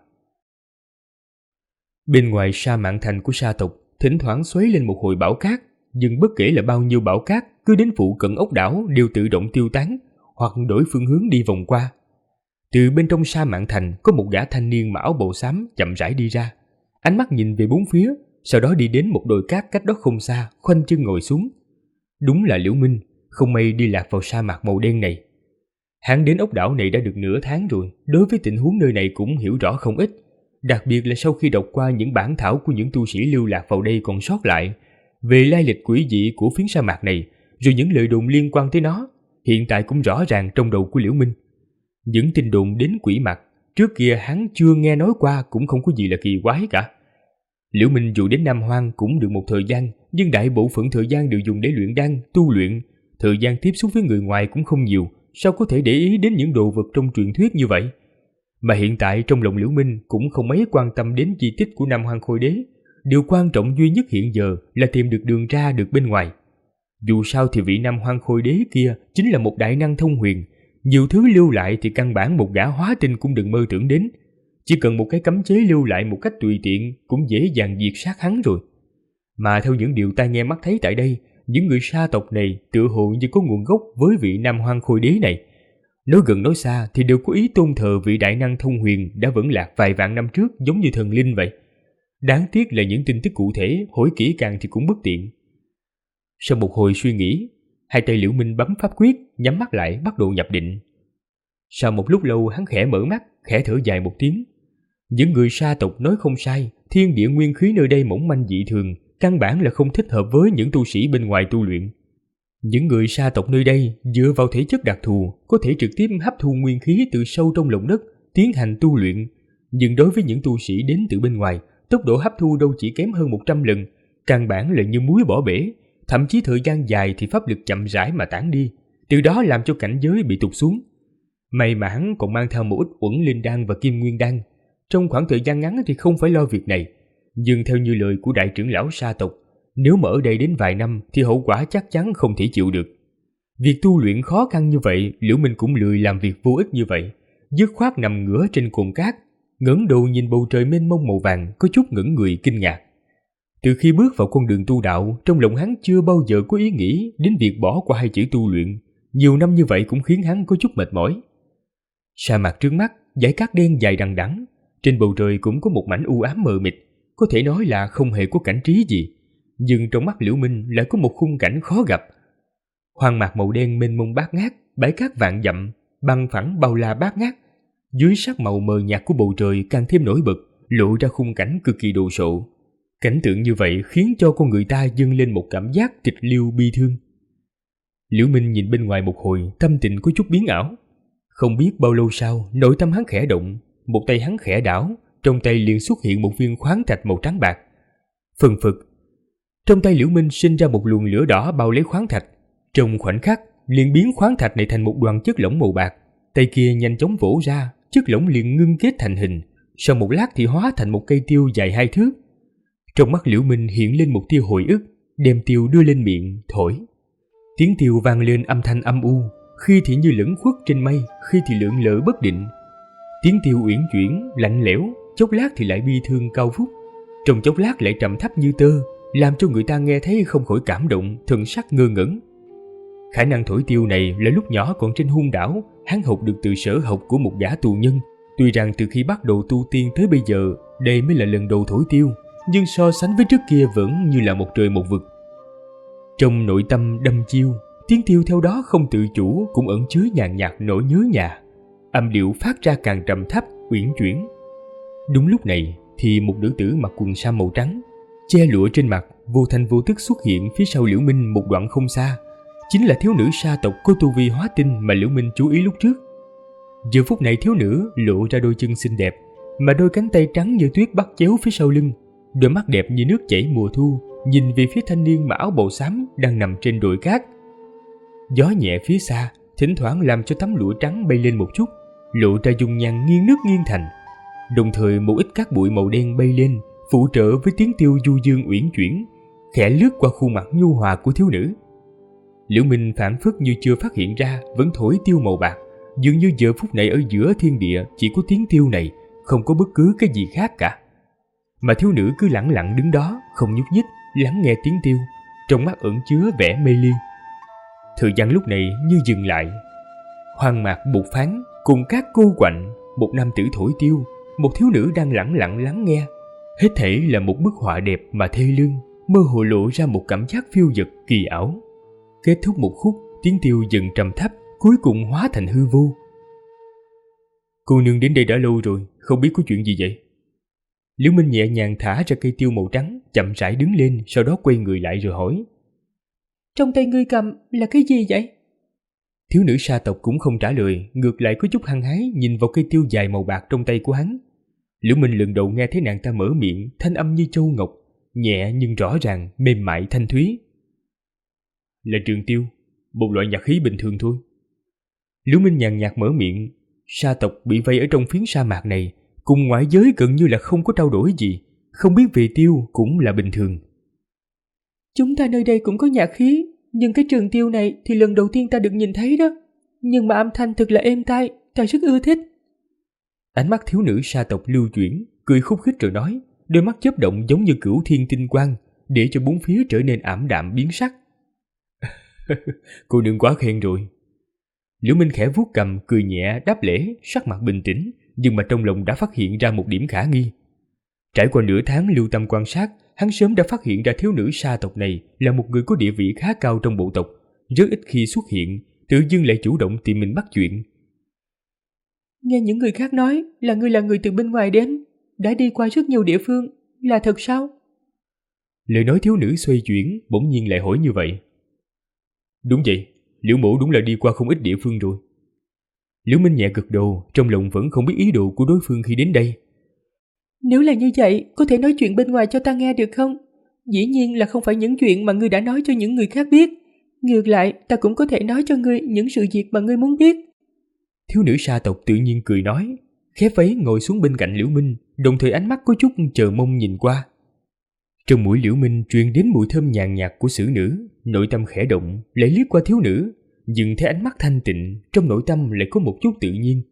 Bên ngoài sa mạn thành của sa tộc thỉnh thoảng xoáy lên một hồi bão cát, nhưng bất kể là bao nhiêu bão cát cứ đến phụ cận ốc đảo đều tự động tiêu tán hoặc đổi phương hướng đi vòng qua. Từ bên trong sa mạn thành có một gã thanh niên mặc áo bào xám chậm rãi đi ra, ánh mắt nhìn về bốn phía, sau đó đi đến một đồi cát cách đó không xa, khoanh chân ngồi xuống. Đúng là Liễu Minh, không may đi lạc vào sa mạc màu đen này. Hắn đến ốc đảo này đã được nửa tháng rồi, đối với tình huống nơi này cũng hiểu rõ không ít, đặc biệt là sau khi đọc qua những bản thảo của những tu sĩ lưu lạc vào đây còn sót lại về lai lịch quỷ dị của phiến sa mạc này, rồi những lời đồn liên quan tới nó, hiện tại cũng rõ ràng trong đầu của Liễu Minh. Những tin đồn đến quỷ mạc trước kia hắn chưa nghe nói qua cũng không có gì là kỳ quái cả. Liễu Minh dù đến Nam Hoang cũng được một thời gian, nhưng đại bộ phận thời gian đều dùng để luyện đan, tu luyện, thời gian tiếp xúc với người ngoài cũng không nhiều, sao có thể để ý đến những đồ vật trong truyền thuyết như vậy. Mà hiện tại trong lòng Liễu Minh cũng không mấy quan tâm đến di tích của Nam Hoang Khôi Đế, điều quan trọng duy nhất hiện giờ là tìm được đường ra được bên ngoài. Dù sao thì vị Nam Hoang Khôi Đế kia chính là một đại năng thông huyền, nhiều thứ lưu lại thì căn bản một gã hóa tinh cũng đừng mơ tưởng đến. Chỉ cần một cái cấm chế lưu lại một cách tùy tiện cũng dễ dàng diệt sát hắn rồi. Mà theo những điều ta nghe mắt thấy tại đây, những người sa tộc này tựa hồ như có nguồn gốc với vị Nam Hoang Khôi Đế này. Nói gần nói xa thì đều có ý tôn thờ vị đại năng thông huyền đã vẫn lạc vài vạn năm trước giống như thần linh vậy. Đáng tiếc là những tin tức cụ thể hỏi kỹ càng thì cũng bất tiện. Sau một hồi suy nghĩ, hai tay Liễu Minh bấm pháp quyết, nhắm mắt lại bắt đầu nhập định. Sau một lúc lâu hắn khẽ mở mắt, khẽ thở dài một tiếng. Những người sa tộc nói không sai, thiên địa nguyên khí nơi đây mỏng manh dị thường, căn bản là không thích hợp với những tu sĩ bên ngoài tu luyện. Những người sa tộc nơi đây dựa vào thể chất đặc thù có thể trực tiếp hấp thu nguyên khí từ sâu trong lòng đất tiến hành tu luyện, nhưng đối với những tu sĩ đến từ bên ngoài, tốc độ hấp thu đâu chỉ kém hơn 100 lần, căn bản là như muối bỏ bể, thậm chí thời gian dài thì pháp lực chậm rãi mà tản đi, từ đó làm cho cảnh giới bị tụt xuống. May mà hắn còn mang theo một ít uẩn linh đan và kim nguyên đan, trong khoảng thời gian ngắn thì không phải lo việc này, nhưng theo như lời của đại trưởng lão sa tộc, nếu mà ở đây đến vài năm thì hậu quả chắc chắn không thể chịu được. Việc tu luyện khó khăn như vậy, Liễu Minh cũng lười làm việc vô ích như vậy, dứt khoát nằm ngửa trên cồn cát, ngẩng đầu nhìn bầu trời mênh mông màu vàng, có chút ngẩn người kinh ngạc. Từ khi bước vào con đường tu đạo, trong lòng hắn chưa bao giờ có ý nghĩ đến việc bỏ qua hai chữ tu luyện, nhiều năm như vậy cũng khiến hắn có chút mệt mỏi. Sa mạc trước mắt, dải cát đen dài đằng đẵng, trên bầu trời cũng có một mảnh u ám mờ mịt, có thể nói là không hề có cảnh trí gì, nhưng trong mắt Liễu Minh lại có một khung cảnh khó gặp. Hoang mạc màu đen mênh mông bát ngát, bãi cát vạn dặm, bằng phẳng bao la bát ngát, dưới sắc màu mờ nhạt của bầu trời càng thêm nổi bật, lộ ra khung cảnh cực kỳ đồ sộ. Cảnh tượng như vậy khiến cho con người ta dâng lên một cảm giác tịch liêu bi thương. Liễu Minh nhìn bên ngoài một hồi, tâm tình có chút biến ảo. Không biết bao lâu sau, nội tâm hắn khẽ động, một tay hắn khẽ đảo, trong tay liền xuất hiện một viên khoáng thạch màu trắng bạc. Phần phật, trong tay Liễu Minh sinh ra một luồng lửa đỏ bao lấy khoáng thạch, trong khoảnh khắc liền biến khoáng thạch này thành một đoàn chất lỏng màu bạc. Tay kia nhanh chóng vỗ ra, chất lỏng liền ngưng kết thành hình, sau một lát thì hóa thành một cây tiêu dài 2 thước. Trong mắt Liễu Minh hiện lên một tia hồi ức, đem tiêu đưa lên miệng thổi. Tiếng tiêu vang lên âm thanh âm u, khi thì như lẫn khuất trên mây, khi thì lượn lờ bất định. Tiếng tiêu uyển chuyển, lạnh lẽo, chốc lát thì lại bi thương cao vút, trong chốc lát lại trầm thấp như tơ, làm cho người ta nghe thấy không khỏi cảm động, thần sắc ngơ ngẩn. Khả năng thổi tiêu này là lúc nhỏ còn trên hung đảo, hắn học được từ sở học của một gã tù nhân. Tuy rằng từ khi bắt đầu tu tiên tới bây giờ, đây mới là lần đầu thổi tiêu, nhưng so sánh với trước kia vẫn như là một trời một vực. Trong nội tâm đâm chiêu, tiếng tiêu theo đó không tự chủ cũng ẩn chứa nhàn nhạt nỗi nhớ nhà. Âm điệu phát ra càng trầm thấp, uyển chuyển. Đúng lúc này thì một nữ tử mặc quần sam màu trắng, che lụa trên mặt, vô thanh vô tức xuất hiện phía sau Liễu Minh một đoạn không xa. Chính là thiếu nữ sa tộc có tu vi hóa tinh mà Liễu Minh chú ý lúc trước. Giờ phút này thiếu nữ lộ ra đôi chân xinh đẹp, mà đôi cánh tay trắng như tuyết bắt chéo phía sau lưng, đôi mắt đẹp như nước chảy mùa thu, nhìn về phía thanh niên mặc áo bào xám đang nằm trên đồi cát. Gió nhẹ phía xa, thỉnh thoảng làm cho tấm lụa trắng bay lên một chút, lộ ra dung nhan nghiêng nước nghiêng thành. Đồng thời một ít cát bụi màu đen bay lên, phụ trợ với tiếng tiêu du dương uyển chuyển, khẽ lướt qua khuôn mặt nhu hòa của thiếu nữ. Liễu Minh phảng phất như chưa phát hiện ra, vẫn thổi tiêu màu bạc, dường như giờ phút này ở giữa thiên địa chỉ có tiếng tiêu này, không có bất cứ cái gì khác cả. Mà thiếu nữ cứ lẳng lặng đứng đó, không nhúc nhích, lắng nghe tiếng tiêu, trong mắt ẩn chứa vẻ mê ly. Thời gian lúc này như dừng lại. Hoang mạc bụt phán, cùng các cô quạnh, một nam tử thổi tiêu, một thiếu nữ đang lẳng lặng lắng nghe. Hết thảy là một bức họa đẹp mà thê lương, mơ hồ lộ ra một cảm giác phiêu dật kỳ ảo. Kết thúc một khúc, tiếng tiêu dần trầm thấp, cuối cùng hóa thành hư vô. Cô nương đến đây đã lâu rồi, không biết có chuyện gì vậy? Liễu Minh nhẹ nhàng thả ra cây tiêu màu trắng, chậm rãi đứng lên, sau đó quay người lại rồi hỏi. Trong tay ngươi cầm là cái gì vậy? Thiếu nữ sa tộc cũng không trả lời, ngược lại có chút hăng hái nhìn vào cây tiêu dài màu bạc trong tay của hắn. Liễu Minh lần đầu nghe thấy nàng ta mở miệng, thanh âm như châu ngọc, nhẹ nhưng rõ ràng, mềm mại thanh thúy. Là trường tiêu, một loại nhạc khí bình thường thôi. Liễu Minh nhàn nhạt mở miệng. Sa tộc bị vây ở trong phiến sa mạc này, cùng ngoại giới gần như là không có trao đổi gì, không biết về tiêu cũng là bình thường. Chúng ta nơi đây cũng có nhạc khí, nhưng cái trường tiêu này thì lần đầu tiên ta được nhìn thấy đó. Nhưng mà âm thanh thật là êm tai, ta rất ưa thích. Ánh mắt thiếu nữ sa tộc lưu chuyển, cười khúc khích rồi nói, đôi mắt chớp động giống như cửu thiên tinh quang, để cho bốn phía trở nên ảm đạm biến sắc. Cô đừng quá khen rồi. Liễu Minh khẽ vuốt cằm cười nhẹ đáp lễ, sắc mặt bình tĩnh, nhưng mà trong lòng đã phát hiện ra một điểm khả nghi. Trải qua nửa tháng lưu tâm quan sát, hắn sớm đã phát hiện ra thiếu nữ sa tộc này là một người có địa vị khá cao trong bộ tộc, rất ít khi xuất hiện, tự dưng lại chủ động tìm mình bắt chuyện. Nghe những người khác nói là người từ bên ngoài đến, đã đi qua rất nhiều địa phương, là thật sao? Lời nói thiếu nữ xoay chuyển, bỗng nhiên lại hỏi như vậy. Đúng vậy, Liễu mỗ đúng là đi qua không ít địa phương rồi. Liễu Minh nhẹ gật đầu, trong lòng vẫn không biết ý đồ của đối phương khi đến đây. Nếu là như vậy, có thể nói chuyện bên ngoài cho ta nghe được không? Dĩ nhiên là không phải những chuyện mà ngươi đã nói cho những người khác biết. Ngược lại, ta cũng có thể nói cho ngươi những sự việc mà ngươi muốn biết. Thiếu nữ sa tộc tự nhiên cười nói, khép váy ngồi xuống bên cạnh Liễu Minh, đồng thời ánh mắt có chút chờ mong nhìn qua. Trong mũi Liễu Minh truyền đến mùi thơm nhàn nhạt của xử nữ, nội tâm khẽ động, lại liếc qua thiếu nữ, nhưng thấy ánh mắt thanh tịnh, trong nội tâm lại có một chút tự nhiên.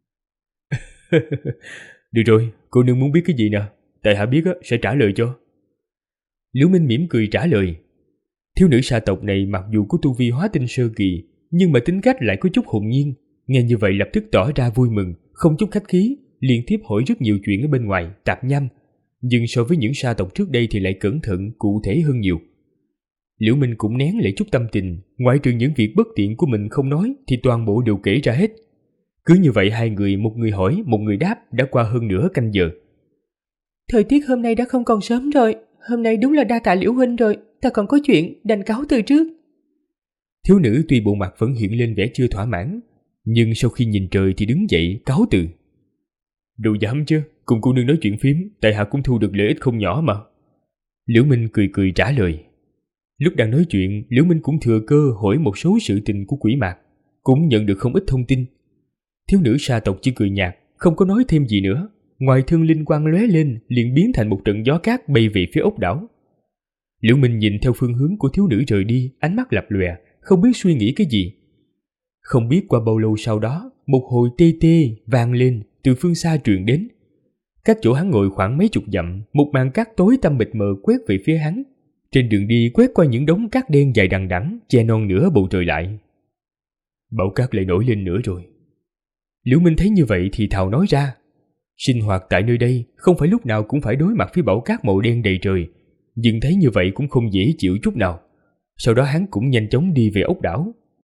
Được rồi, cô nương muốn biết cái gì nè, tại hạ biết sẽ trả lời cho. Liễu Minh mỉm cười trả lời. Thiếu nữ sa tộc này mặc dù có tu vi hóa tinh sơ kỳ, nhưng mà tính cách lại có chút hồn nhiên, nghe như vậy lập tức tỏ ra vui mừng, không chút khách khí, liên tiếp hỏi rất nhiều chuyện ở bên ngoài, tạp nhăm. Nhưng so với những sa tộc trước đây thì lại cẩn thận, cụ thể hơn nhiều. Liễu Minh cũng nén lại chút tâm tình, ngoại trừ những việc bất tiện của mình không nói thì toàn bộ đều kể ra hết. Cứ như vậy hai người, một người hỏi, một người đáp, đã qua hơn nửa canh giờ. Thời tiết hôm nay đã không còn sớm rồi, hôm nay đúng là đa tạ Liễu huynh rồi, ta còn có chuyện, đành cáo từ trước. Thiếu nữ tuy bộ mặt vẫn hiện lên vẻ chưa thỏa mãn, nhưng sau khi nhìn trời thì đứng dậy cáo từ. Đồ dám chứ, cùng cô nương nói chuyện phím, tại hạ cũng thu được lợi ích không nhỏ mà. Liễu Minh cười cười trả lời. Lúc đang nói chuyện, Liễu Minh cũng thừa cơ hỏi một số sự tình của quỷ mạc, cũng nhận được không ít thông tin. Thiếu nữ sa tộc chỉ cười nhạt, không có nói thêm gì nữa, ngoài thân linh quang lóe lên liền biến thành một trận gió cát bay về phía ốc đảo. Liễu Minh nhìn theo phương hướng của thiếu nữ rời đi, ánh mắt lập lòe, không biết suy nghĩ cái gì. Không biết qua bao lâu sau đó, một hồi tê tê vang lên từ phương xa truyền đến. Cách chỗ hắn ngồi khoảng mấy chục dặm, một màn cát tối tăm mịt mờ quét về phía hắn. Trên đường đi quét qua những đống cát đen dài đằng đẵng, che non nửa bầu trời lại. Bão cát lại nổi lên nữa rồi. Liễu Minh thấy như vậy thì thào nói ra. Sinh hoạt tại nơi đây không phải lúc nào cũng phải đối mặt với bão cát màu đen đầy trời, nhưng thấy như vậy cũng không dễ chịu chút nào. Sau đó hắn cũng nhanh chóng đi về ốc đảo.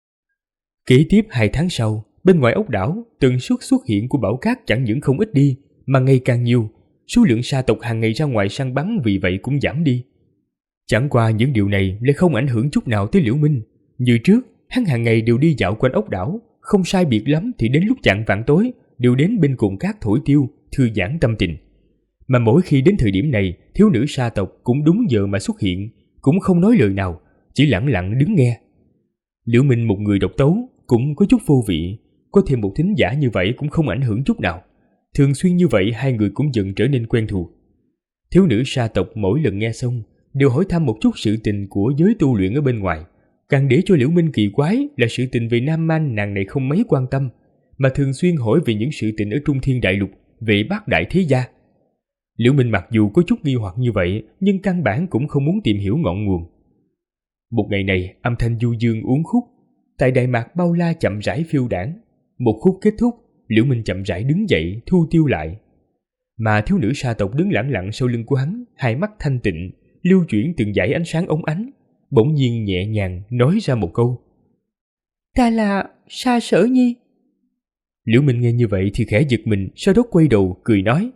Kế tiếp 2 tháng sau, bên ngoài ốc đảo, tần suất xuất hiện của bão cát chẳng những không ít đi, mà ngày càng nhiều. Số lượng sa tộc hàng ngày ra ngoài săn bắn vì vậy cũng giảm đi. Chẳng qua những điều này lại không ảnh hưởng chút nào tới Liễu Minh. Như trước, hắn hàng ngày đều đi dạo quanh ốc đảo, không sai biệt lắm thì đến lúc chạng vạng tối đều đến bên cồn cát thổi tiêu, thư giãn tâm tình. Mà mỗi khi đến thời điểm này, thiếu nữ sa tộc cũng đúng giờ mà xuất hiện, cũng không nói lời nào, chỉ lặng lặng đứng nghe. Liễu Minh một người độc tấu cũng có chút vô vị, có thêm một thính giả như vậy cũng không ảnh hưởng chút nào. Thường xuyên như vậy hai người cũng dần trở nên quen thuộc. Thiếu nữ sa tộc mỗi lần nghe xong đều hỏi thăm một chút sự tình của giới tu luyện ở bên ngoài. Càng để cho Liễu Minh kỳ quái là sự tình về Nam Man nàng này không mấy quan tâm, mà thường xuyên hỏi về những sự tình ở Trung Thiên Đại Lục, về bát đại thế gia. Liễu Minh mặc dù có chút nghi hoặc như vậy, nhưng căn bản cũng không muốn tìm hiểu ngọn nguồn. Một ngày này, âm thanh du dương uốn khúc, tại Đại Mạc bao la chậm rãi phiêu đãng. Một khúc kết thúc, Liễu Minh chậm rãi đứng dậy, thu tiêu lại. Mà thiếu nữ sa tộc đứng lặng lặng sau lưng của hắn, hai mắt thanh tịnh, lưu chuyển từng dải ánh sáng óng ánh, bỗng nhiên nhẹ nhàng nói ra một câu. Ta là Sa Sở Nhi. Liễu Minh nghe như vậy thì khẽ giật mình, sau đó quay đầu cười nói.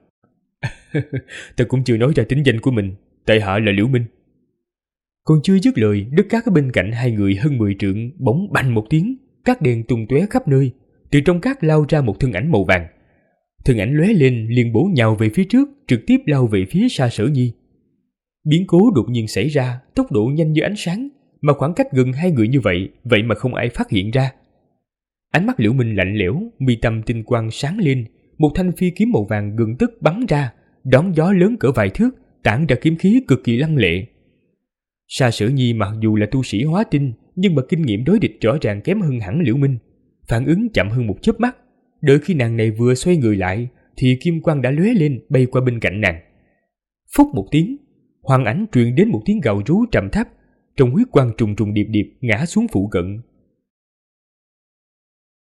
Ta cũng chưa nói ra tính danh của mình, tại hạ là Liễu Minh. Còn chưa dứt lời, đất cát ở bên cạnh hai người hơn 10 trượng bỗng bành một tiếng, cát đen tung tóe khắp nơi, từ trong cát lao ra một thân ảnh màu vàng. Thân ảnh lóe lên liền bổ nhào về phía trước, trực tiếp lao về phía Sa Sở Nhi. Biến cố đột nhiên xảy ra, tốc độ nhanh như ánh sáng, mà khoảng cách gần hai người như vậy, vậy mà không ai phát hiện ra. Ánh mắt Liễu Minh lạnh lẽo, mi tâm tinh quang sáng lên, một thanh phi kiếm màu vàng gần tức bắn ra, đón gió lớn cỡ vài thước, tản ra kiếm khí cực kỳ lăng lệ. Sa Sở Nhi mặc dù là tu sĩ hóa tinh, nhưng mà kinh nghiệm đối địch rõ ràng kém hơn hẳn Liễu Minh, phản ứng chậm hơn một chớp mắt. Đợi khi nàng này vừa xoay người lại, thì kim quang đã lóe lên bay qua bên cạnh nàng. Phúc một tiếng, hoàng ảnh truyền đến một tiếng gào rú trầm thấp, trong huyết quang trùng trùng điệp điệp ngã xuống phụ cận.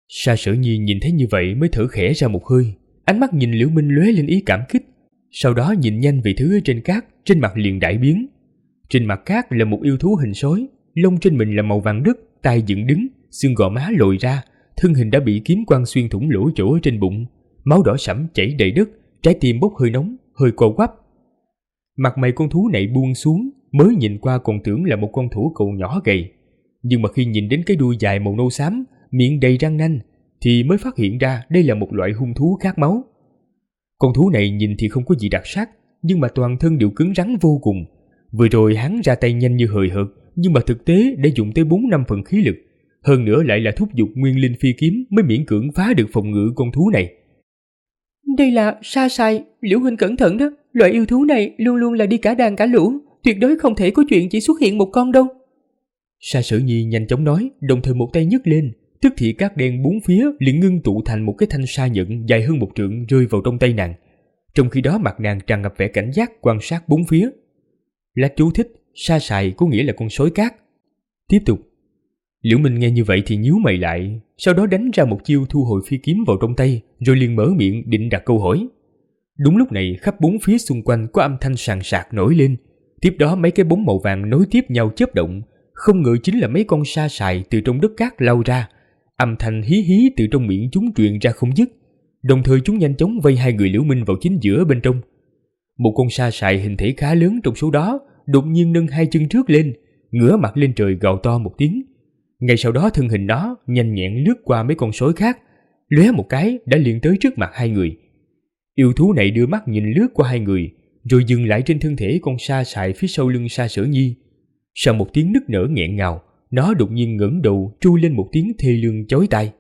Sa Sở Nhi nhìn thấy như vậy mới thở khẽ ra một hơi, ánh mắt nhìn Liễu Minh lóe lên ý cảm kích, sau đó nhìn nhanh về thứ ở trên cát, trên mặt liền đại biến. Trên mặt cát là một yêu thú hình sói, lông trên mình là màu vàng đất, tai dựng đứng, xương gò má lồi ra, thân hình đã bị kiếm quang xuyên thủng lỗ chỗ ở trên bụng, máu đỏ sẫm chảy đầy đất, trái tim bốc hơi nóng, hơi co quắp. Mặt mày con thú này buông xuống, mới nhìn qua còn tưởng là một con thổ cậu nhỏ gầy, nhưng mà khi nhìn đến cái đuôi dài màu nâu xám, miệng đầy răng nanh, thì mới phát hiện ra đây là một loại hung thú khát máu. Con thú này nhìn thì không có gì đặc sắc, nhưng mà toàn thân đều cứng rắn vô cùng. Vừa rồi hắn ra tay nhanh như hời hợt, nhưng mà thực tế đã dùng tới 4-5 phần khí lực, hơn nữa lại là thúc giục nguyên linh phi kiếm mới miễn cưỡng phá được phòng ngự con thú này. Đây là sa sài, Liễu huynh cẩn thận đó, loại yêu thú này luôn luôn là đi cả đàn cả lũ, tuyệt đối không thể có chuyện chỉ xuất hiện một con đâu. Sa Sở Nhi nhanh chóng nói, đồng thời một tay nhấc lên, tức thì cát đen bốn phía liền ngưng tụ thành một cái thanh sa nhẫn dài hơn 1 trượng rơi vào trong tay nàng. Trong khi đó mặt nàng tràn ngập vẻ cảnh giác quan sát bốn phía. Lá chú thích, sa sài có nghĩa là con sói cát. Tiếp tục. Liễu Minh nghe như vậy thì nhíu mày lại, sau đó đánh ra một chiêu thu hồi phi kiếm vào trong tay, rồi liền mở miệng định đặt câu hỏi. Đúng lúc này khắp bốn phía xung quanh có âm thanh sàn sạc nổi lên, tiếp đó mấy cái bóng màu vàng nối tiếp nhau chớp động, không ngờ chính là mấy con sa sài từ trong đất cát lao ra. Âm thanh hí hí từ trong miệng chúng truyền ra không dứt, đồng thời chúng nhanh chóng vây hai người Liễu Minh vào chính giữa bên trong. Một con sa sài hình thể khá lớn trong số đó đột nhiên nâng hai chân trước lên, ngửa mặt lên trời gào to một tiếng. Ngay sau đó thân hình nó nhanh nhẹn lướt qua mấy con sói khác, lóe một cái đã liền tới trước mặt hai người. Yêu thú này đưa mắt nhìn lướt qua hai người, rồi dừng lại trên thân thể con sa sài phía sau lưng Sa Sở Nhi. Sau một tiếng nức nở nghẹn ngào, nó đột nhiên ngẩng đầu tru lên một tiếng thê lương chói tai.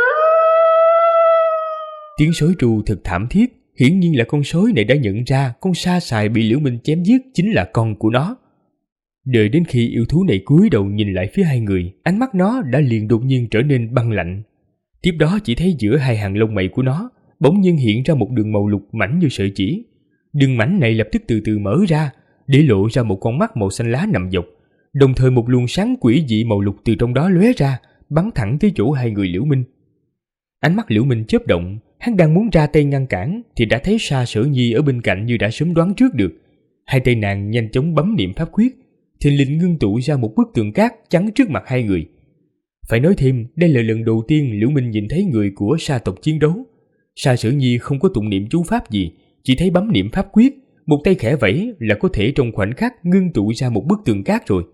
Tiếng sói tru thật thảm thiết, hiển nhiên là con sói này đã nhận ra con sa sài bị Liễu Minh chém giết chính là con của nó. Đợi đến khi yêu thú này cúi đầu nhìn lại phía hai người, ánh mắt nó đã liền đột nhiên trở nên băng lạnh. Tiếp đó chỉ thấy giữa hai hàng lông mày của nó bỗng nhiên hiện ra một đường màu lục mảnh như sợi chỉ. Đường mảnh này lập tức từ từ mở ra, để lộ ra một con mắt màu xanh lá nằm dọc, đồng thời một luồng sáng quỷ dị màu lục từ trong đó lóe ra, bắn thẳng tới chỗ hai người Liễu Minh. Ánh mắt Liễu Minh chớp động, hắn đang muốn ra tay ngăn cản thì đã thấy Sa Sở Nhi ở bên cạnh như đã sớm đoán trước được. Hai tay nàng nhanh chóng bấm niệm pháp quyết, thình lình ngưng tụ ra một bức tường cát chắn trước mặt hai người. Phải nói thêm, đây là lần đầu tiên Liễu Minh nhìn thấy người của Sa tộc chiến đấu. Sa Sở Nhi không có tụng niệm chú pháp gì, chỉ thấy bấm niệm pháp quyết, một tay khẽ vẫy là có thể trong khoảnh khắc ngưng tụ ra một bức tường cát rồi.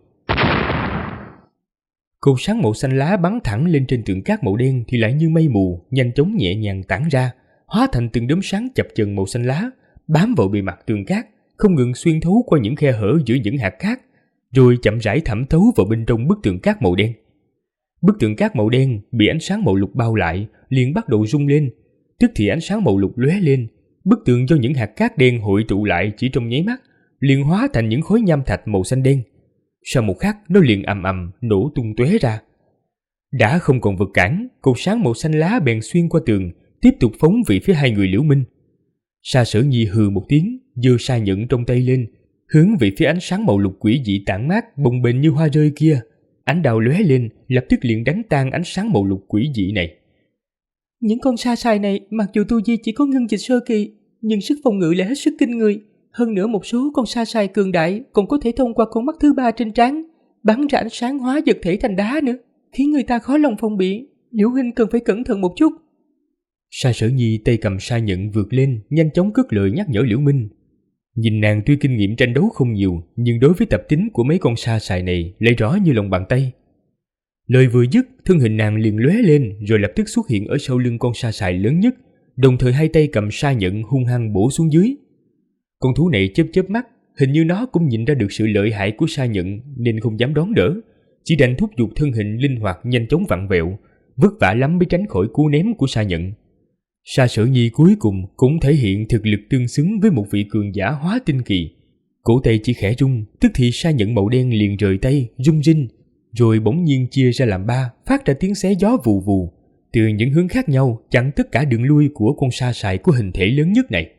Cột sáng màu xanh lá bắn thẳng lên trên tường cát màu đen thì lại như mây mù, nhanh chóng nhẹ nhàng tản ra, hóa thành từng đốm sáng chập chờn màu xanh lá, bám vào bề mặt tường cát, không ngừng xuyên thấu qua những khe hở giữa những hạt cát, rồi chậm rãi thẩm thấu vào bên trong bức tường cát màu đen. Bức tường cát màu đen bị ánh sáng màu lục bao lại, liền bắt đầu rung lên, tức thì ánh sáng màu lục lóe lên, bức tường do những hạt cát đen hội tụ lại chỉ trong nháy mắt, liền hóa thành những khối nham thạch màu xanh đen. Sau một khắc nó liền ầm ầm nổ tung tóe ra. Đã không còn vật cản, cột sáng màu xanh lá bèn xuyên qua tường, tiếp tục phóng về phía hai người Liễu Minh. Sa Sở Nhi hừ một tiếng, giơ sa nhẫn trong tay lên, hướng về phía ánh sáng màu lục quỷ dị tản mát bồng bềnh như hoa rơi kia. Ánh đao lóe lên, lập tức liền đánh tan ánh sáng màu lục quỷ dị này. Những con sa sài này mặc dù tu vi chỉ có ngưng dịch sơ kỳ, nhưng sức phòng ngự lại hết sức kinh người. Hơn nữa một số con sa sài cường đại còn có thể thông qua con mắt thứ ba trên trán, bắn ra ánh sáng hóa vật thể thành đá nữa, khiến người ta khó lòng phòng bị. Liễu huynh cần phải cẩn thận một chút. Sa Sở Nhi tay cầm sa nhận vượt lên, nhanh chóng cất lời nhắc nhở Liễu Minh. Nhìn nàng tuy kinh nghiệm tranh đấu không nhiều, nhưng đối với tập tính của mấy con sa sài này lại rõ như lòng bàn tay. Lời vừa dứt, thân hình nàng liền lóe lên, rồi lập tức xuất hiện ở sau lưng con sa sài lớn nhất, đồng thời hai tay cầm sa nhận hung hăng bổ xuống dưới. Con thú này chớp chớp mắt, hình như nó cũng nhìn ra được sự lợi hại của sa nhận nên không dám đón đỡ, chỉ đành thúc giục thân hình linh hoạt nhanh chóng vặn vẹo, vất vả lắm mới tránh khỏi cú ném của sa nhận. Sa Sở Nhi cuối cùng cũng thể hiện thực lực tương xứng với một vị cường giả hóa tinh kỳ. Cổ tay chỉ khẽ rung, tức thì sa nhận màu đen liền rời tay, rung rinh, rồi bỗng nhiên chia ra làm ba, phát ra tiếng xé gió vù vù, từ những hướng khác nhau chặn tất cả đường lui của con sa sài có hình thể lớn nhất này.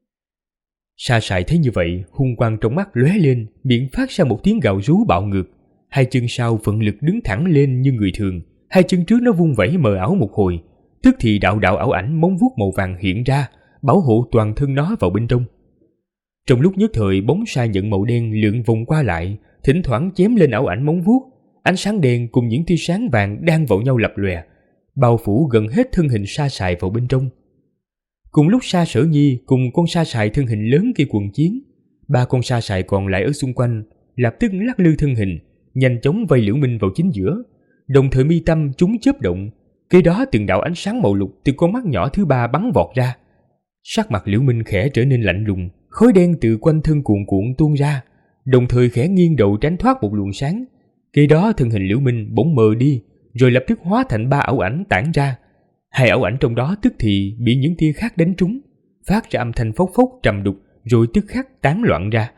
Sa sài thấy như vậy, hung quang trong mắt lóe lên, miệng phát ra một tiếng gào rú bạo ngược. Hai chân sau vận lực đứng thẳng lên như người thường, hai chân trước nó vung vẩy mờ ảo một hồi, tức thì đạo đạo ảo ảnh móng vuốt màu vàng hiện ra, bảo hộ toàn thân nó vào bên trong. Trong lúc nhất thời, bóng sa nhận màu đen lượn vòng qua lại, thỉnh thoảng chém lên ảo ảnh móng vuốt. Ánh sáng đen cùng những tia sáng vàng đang vào nhau lập lòe, bao phủ gần hết thân hình sa sài vào bên trong. Cùng lúc Sa Sở Nhi cùng con sa sài thân hình lớn kia quần chiến, 3 con sa sài còn lại ở xung quanh lập tức lắc lư thân hình, nhanh chóng vây Liễu Minh vào chính giữa. Đồng thời mi tâm chúng chớp động, kế đó từng đạo ánh sáng màu lục từ con mắt nhỏ thứ 3 bắn vọt ra. Sắc mặt Liễu Minh khẽ trở nên lạnh lùng, khói đen từ quanh thân cuồn cuộn tuôn ra, đồng thời khẽ nghiêng đầu tránh thoát một luồng sáng. Kế đó thân hình Liễu Minh bỗng mờ đi, rồi lập tức hóa thành 3 ảo ảnh tản ra. 2 ảo ảnh trong đó tức thì bị những tia khác đánh trúng, phát ra âm thanh phốc phốc trầm đục, rồi tức khắc tán loạn ra.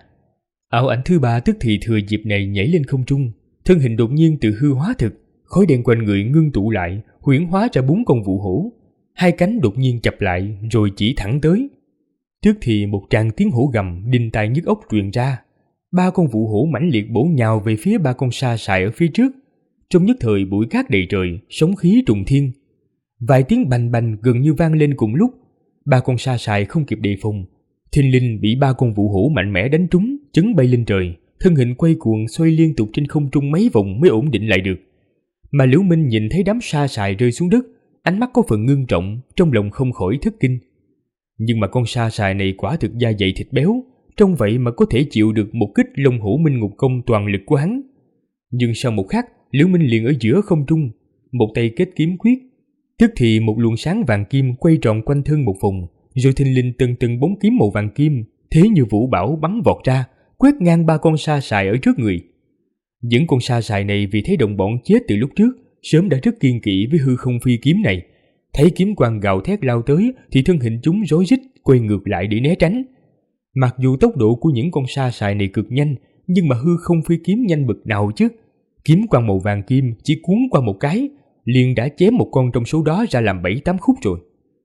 Ảo ảnh thứ 3 tức thì thừa dịp này nhảy lên không trung, thân hình đột nhiên từ hư hóa thực, khói đen quanh người ngưng tụ lại, huyễn hóa ra 4 con vụ hổ. 2 cánh đột nhiên chập lại rồi chỉ thẳng tới. Tức thì một tràng tiếng hổ gầm đinh tai nhức óc truyền ra. 3 con vụ hổ mãnh liệt bổ nhào về phía 3 con sa sài ở phía trước. Trong nhất thời bụi cát đầy trời, sóng khí trùng thiên. Vài tiếng bành bành gần như vang lên cùng lúc. 3 con sa sài không kịp đề phòng, thình lình bị 3 con vụ hổ mạnh mẽ đánh trúng, chấn bay lên trời, thân hình quay cuồng xoay liên tục trên không trung mấy vòng mới ổn định lại được. Mà Liễu Minh nhìn thấy đám sa sài rơi xuống đất, ánh mắt có phần ngưng trọng, trong lòng không khỏi thất kinh. Nhưng mà con sa sài này quả thực da dày thịt béo, trông vậy mà có thể chịu được một kích Long Hổ Minh Ngục Công toàn lực của hắn. Nhưng sau một khắc, Liễu Minh liền ở giữa không trung, một tay kết kiếm quyết, tức thì một luồng sáng vàng kim quay tròn quanh thân một vòng, rồi thình lình từng từng bóng kiếm màu vàng kim thế như vũ bão bắn vọt ra, quét ngang 3 con sa sài ở trước người. Những con sa sài này vì thấy đồng bọn chết từ lúc trước, sớm đã rất kiêng kỵ với hư không phi kiếm này. Thấy kiếm quang gào thét lao tới thì thân hình chúng rối rít quay ngược lại để né tránh. Mặc dù tốc độ của những con sa sài này cực nhanh, nhưng mà hư không phi kiếm nhanh bực nào chứ. Kiếm quang màu vàng kim chỉ cuốn qua một cái, liền đã chém một con trong số đó ra làm 7-8 khúc rồi.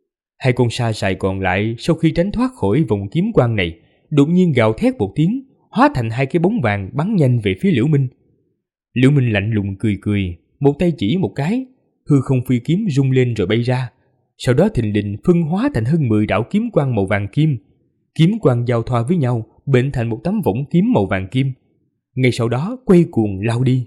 2 con sa sài còn lại sau khi tránh thoát khỏi vòng kiếm quang này, đột nhiên gào thét một tiếng, hóa thành 2 cái bóng vàng bắn nhanh về phía Liễu Minh. Liễu Minh lạnh lùng cười cười, một tay chỉ một cái, hư không phi kiếm rung lên rồi bay ra. Sau đó thình lình phân hóa thành hơn 10 đạo kiếm quang màu vàng kim. Kiếm quang giao thoa với nhau, bệnh thành một tấm võng kiếm màu vàng kim. Ngay sau đó quay cuồng lao đi.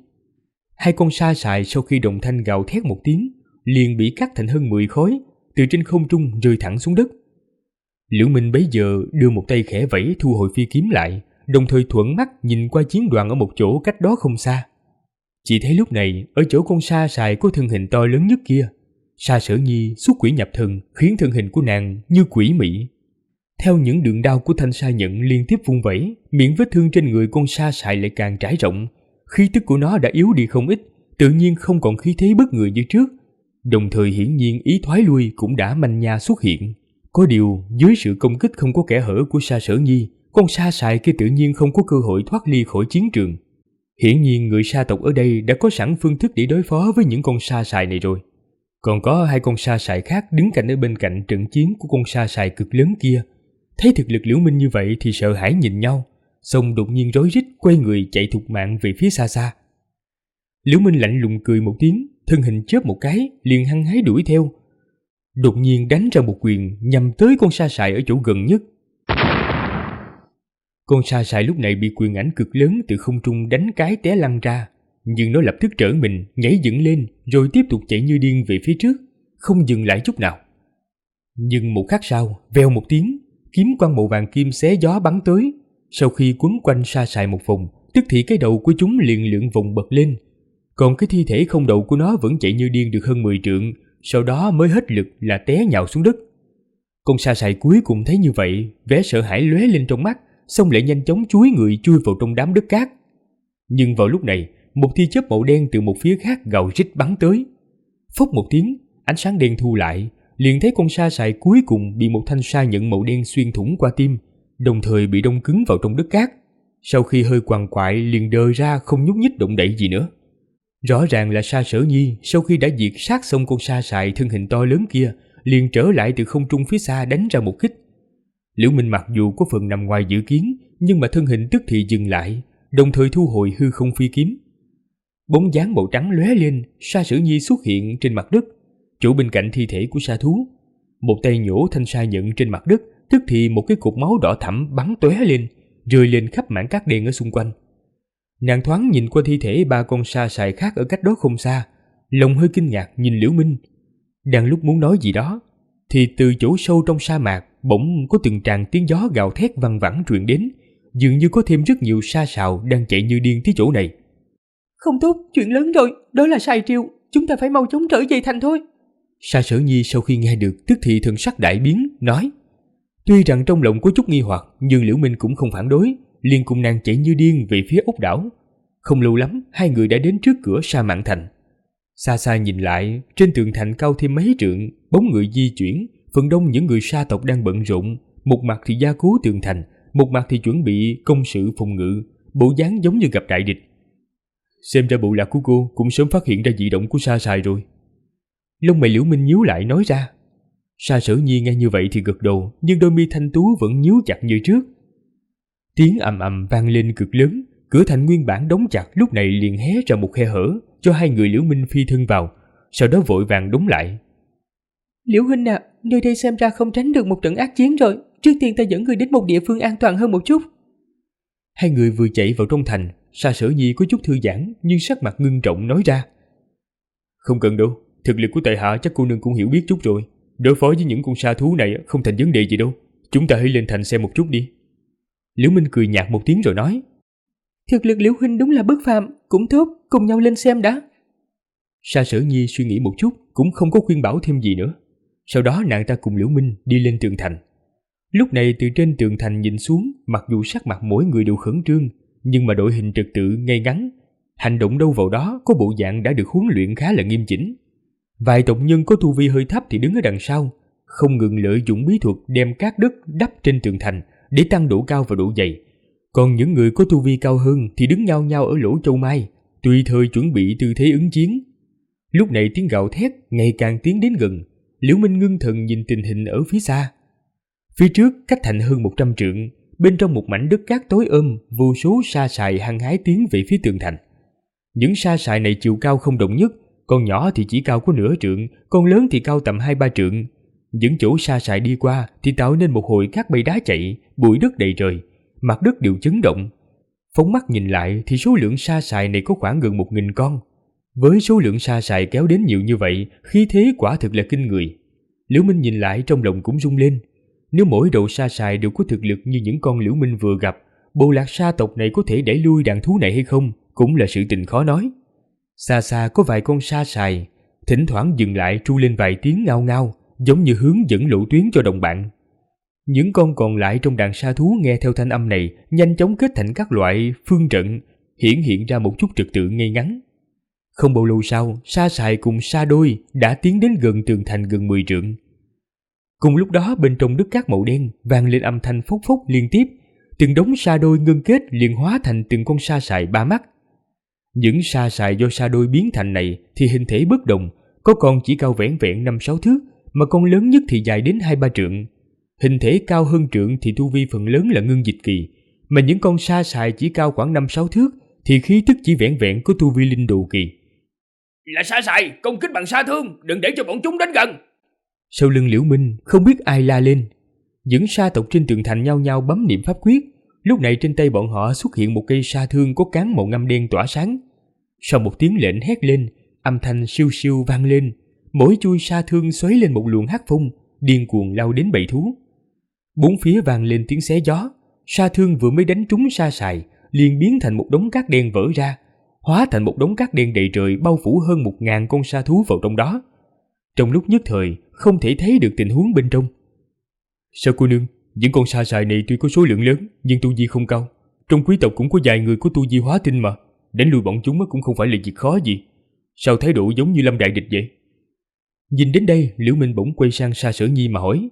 2 con sa sài sau khi đồng thanh gào thét một tiếng, liền bị cắt thành hơn 10 khối, từ trên không trung rơi thẳng xuống đất. Liễu Minh bấy giờ đưa một tay khẽ vẫy thu hồi phi kiếm lại, đồng thời thuận mắt nhìn qua chiến đoàn ở một chỗ cách đó không xa. Chỉ thấy lúc này, ở chỗ con sa sài có thân hình to lớn nhất kia, Sa Sở Nhi xuất quỷ nhập thần, khiến thân hình của nàng như quỷ mị. Theo những đường đao của thanh sa nhận liên tiếp vung vẩy, miệng vết thương trên người con sa sài lại càng trải rộng. Khí tức của nó đã yếu đi không ít, tự nhiên không còn khí thế bất người như trước. Đồng thời hiển nhiên ý thoái lui cũng đã manh nha xuất hiện. Có điều, dưới sự công kích không có kẽ hở của Sa Sở Nhi, con sa sài kia tự nhiên không có cơ hội thoát ly khỏi chiến trường. Hiển nhiên người sa tộc ở đây đã có sẵn phương thức để đối phó với những con sa sài này rồi. Còn có 2 con sa sài khác đứng cạnh ở bên cạnh trận chiến của con sa sài cực lớn kia. Thấy thực lực Liễu Minh như vậy thì sợ hãi nhìn nhau, xong đột nhiên rối rít quay người chạy thục mạng về phía xa xa. Liễu Minh lạnh lùng cười một tiếng, thân hình chớp một cái liền hăng hái đuổi theo. Đột nhiên đánh ra một quyền nhằm tới con sa sài ở chỗ gần nhất. Con sa sài lúc này bị quyền ảnh cực lớn từ không trung đánh cái té lăn ra, nhưng nó lập tức trở mình, nhảy dựng lên rồi tiếp tục chạy như điên về phía trước, không dừng lại chút nào. Nhưng một khắc sau, vèo một tiếng, kiếm quang màu vàng kim xé gió bắn tới. Sau khi quấn quanh sa sài một vòng, tức thì cái đầu của chúng liền lượn vòng bật lên. Còn cái thi thể không đầu của nó vẫn chạy như điên được hơn 10 trượng, sau đó mới hết lực là té nhào xuống đất. Con sa sài cuối cùng thấy như vậy, vẻ sợ hãi lóe lên trong mắt, xong lại nhanh chóng chúi người chui vào trong đám đất cát. Nhưng vào lúc này, một tia chớp màu đen từ một phía khác gào rít bắn tới. Phốc một tiếng, ánh sáng đen thu lại, liền thấy con sa sài cuối cùng bị một thanh sa nhận màu đen xuyên thủng qua tim, đồng thời bị đông cứng vào trong đất cát. Sau khi hơi quằn quại liền đờ ra không nhúc nhích động đậy gì nữa. Rõ ràng là Sa Sở Nhi sau khi đã diệt sát xong con sa sài thân hình to lớn kia, liền trở lại từ không trung phía xa đánh ra một kích. Liễu Minh mặc dù có phần nằm ngoài dự kiến, nhưng mà thân hình tức thì dừng lại, đồng thời thu hồi hư không phi kiếm. Bóng dáng màu trắng lóe lên, Sa Sở Nhi xuất hiện trên mặt đất. chỗ bên cạnh thi thể của sa thú. Một tay nhổ thanh sa nhận trên mặt đất, tức thì một cái cục máu đỏ thẫm bắn tóe lên, rơi lên khắp mảng cát đen ở xung quanh. Nàng thoáng nhìn qua thi thể 3 con sa sài khác ở cách đó không xa, lòng hơi kinh ngạc nhìn Liễu Minh. Đang lúc muốn nói gì đó, thì từ chỗ sâu trong sa mạc bỗng có từng tràng tiếng gió gào thét văng vẳng truyền đến, dường như có thêm rất nhiều sa sào đang chạy như điên tới chỗ này. Không tốt, chuyện lớn rồi, đó là sai triều, chúng ta phải mau chóng trở về thành thôi. Sa Sở Nhi sau khi nghe được tức thì thần sắc đại biến, nói. Tuy rằng trong lòng có chút nghi hoặc, nhưng Liễu Minh cũng không phản đối, liền cùng nàng chạy như điên về phía ốc đảo. Không lâu lắm, hai người đã đến trước cửa Sa Mạn Thành. Xa xa nhìn lại, trên tường thành cao thêm mấy trượng, bóng người di chuyển, phần đông những người sa tộc đang bận rộn, một mặt thì gia cố tường thành, một mặt thì chuẩn bị công sự phòng ngự, bộ dáng giống như gặp đại địch. Xem ra bộ lạc của cô cũng sớm phát hiện ra dị động của sa sài rồi. Lông mày Liễu Minh nhíu lại nói ra. Sa Sở Nhi nghe như vậy thì gật đầu, nhưng đôi mi thanh tú vẫn nhíu chặt như trước. Tiếng ầm ầm vang lên cực lớn, cửa thành nguyên bản đóng chặt lúc này liền hé ra một khe hở cho hai người Liễu Minh phi thân vào, sau đó vội vàng đóng lại. Liễu huynh à, nơi đây xem ra không tránh được một trận ác chiến rồi, trước tiên ta dẫn người đến một địa phương an toàn hơn một chút. Hai người vừa chạy vào trong thành, Sa Sở Nhi có chút thư giãn nhưng sắc mặt ngưng trọng nói ra. Không cần đâu, thực lực của tại hạ chắc cô nương cũng hiểu biết chút rồi. Đối phó với những con sa thú này không thành vấn đề gì đâu. Chúng ta hãy lên thành xem một chút đi. Liễu Minh cười nhạt một tiếng rồi nói. Thực lực Liễu huynh đúng là bất phàm, cũng tốt, cùng nhau lên xem đã. Sa Sở Nhi suy nghĩ một chút, cũng không có khuyên bảo thêm gì nữa. Sau đó nàng ta cùng Liễu Minh đi lên tường thành. Lúc này từ trên tường thành nhìn xuống, mặc dù sắc mặt mỗi người đều khẩn trương, nhưng mà đội hình trật tự ngay ngắn, hành động đâu vào đó, có bộ dạng đã được huấn luyện khá là nghiêm chỉnh. Vài tộc nhân có tu vi hơi thấp thì đứng ở đằng sau, không ngừng lợi dụng bí thuật đem cát đất đắp trên tường thành để tăng độ cao và độ dày. Còn những người có tu vi cao hơn thì đứng nhao nhao ở lỗ châu mai, tùy thời chuẩn bị tư thế ứng chiến. Lúc này tiếng gào thét ngày càng tiến đến gần, Liễu Minh ngưng thần nhìn tình hình ở phía xa. Phía trước cách thành hơn 100 trượng, bên trong một mảnh đất cát tối vô số sa sài hăng hái tiến về phía tường thành. Những sa sài này chiều cao không đồng nhất, con nhỏ thì chỉ cao có nửa trượng, con lớn thì cao tầm 2-3 trượng. Những chỗ sa sài đi qua thì tạo nên một hồi cát bay đá chạy, bụi đất đầy trời, mặt đất đều chấn động. Phóng mắt nhìn lại thì số lượng sa sài này có khoảng gần 1000 con. Với số lượng sa sài kéo đến nhiều như vậy, khí thế quả thực là kinh người. Liễu Minh nhìn lại trong lòng cũng rung lên. Nếu mỗi đầu sa sài đều có thực lực như những con Liễu Minh vừa gặp, bộ lạc sa tộc này có thể đẩy lui đàn thú này hay không cũng là sự tình khó nói. Xa xa có vài con sa sài, thỉnh thoảng dừng lại tru lên vài tiếng ngao ngao, giống như hướng dẫn lộ tuyến cho đồng bạn. Những con còn lại trong đàn sa thú nghe theo thanh âm này, nhanh chóng kết thành các loại phương trận, hiện ra một chút trật tự ngay ngắn. Không bao lâu sau, sa sài cùng sa đôi đã tiến đến gần tường thành gần 10 trượng. Cùng lúc đó bên trong đất cát màu đen vang lên âm thanh phốc phốc liên tiếp, từng đống sa đôi ngưng kết liền hóa thành từng con sa sài 3 mắt. Những sa sài do sa đôi biến thành này thì hình thể bất đồng, có con chỉ cao vẻn vẹn 5-6 thước, mà con lớn nhất thì dài đến 2-3 trượng. Hình thể cao hơn trượng thì tu vi phần lớn là ngưng dịch kỳ, mà những con sa sài chỉ cao khoảng 5-6 thước thì khí tức chỉ vẻn vẹn có tu vi linh độ kỳ. Là sa sài, công kích bằng sa thương, đừng để cho bọn chúng đến gần. Sau lưng Liễu Minh không biết ai la lên. Những sa tộc trên tường thành nhao nhao bấm niệm pháp quyết. Lúc này trên tay bọn họ xuất hiện một cây sa thương có cán màu ngăm đen tỏa sáng. Sau một tiếng lệnh hét lên, âm thanh siêu siêu vang lên, mỗi chui sa thương xoáy lên một luồng hắc phong, điên cuồng lao đến bầy thú. Bốn phía vang lên tiếng xé gió, sa thương vừa mới đánh trúng sa sài, liền biến thành một đống cát đen vỡ ra, hóa thành một đống cát đen đầy trời bao phủ hơn 1000 con sa thú vào trong đó. Trong lúc nhất thời, không thể thấy được tình huống bên trong. Sao cô nương, những con sa sài này tuy có số lượng lớn, nhưng tu vi không cao. Trong quý tộc cũng có vài người có tu vi hóa tinh mà, đánh lùi bọn chúng cũng không phải là việc khó gì. Sao thái độ giống như lâm đại địch vậy? Nhìn đến đây, Liễu Minh bỗng quay sang Sa Sở Nhi mà hỏi.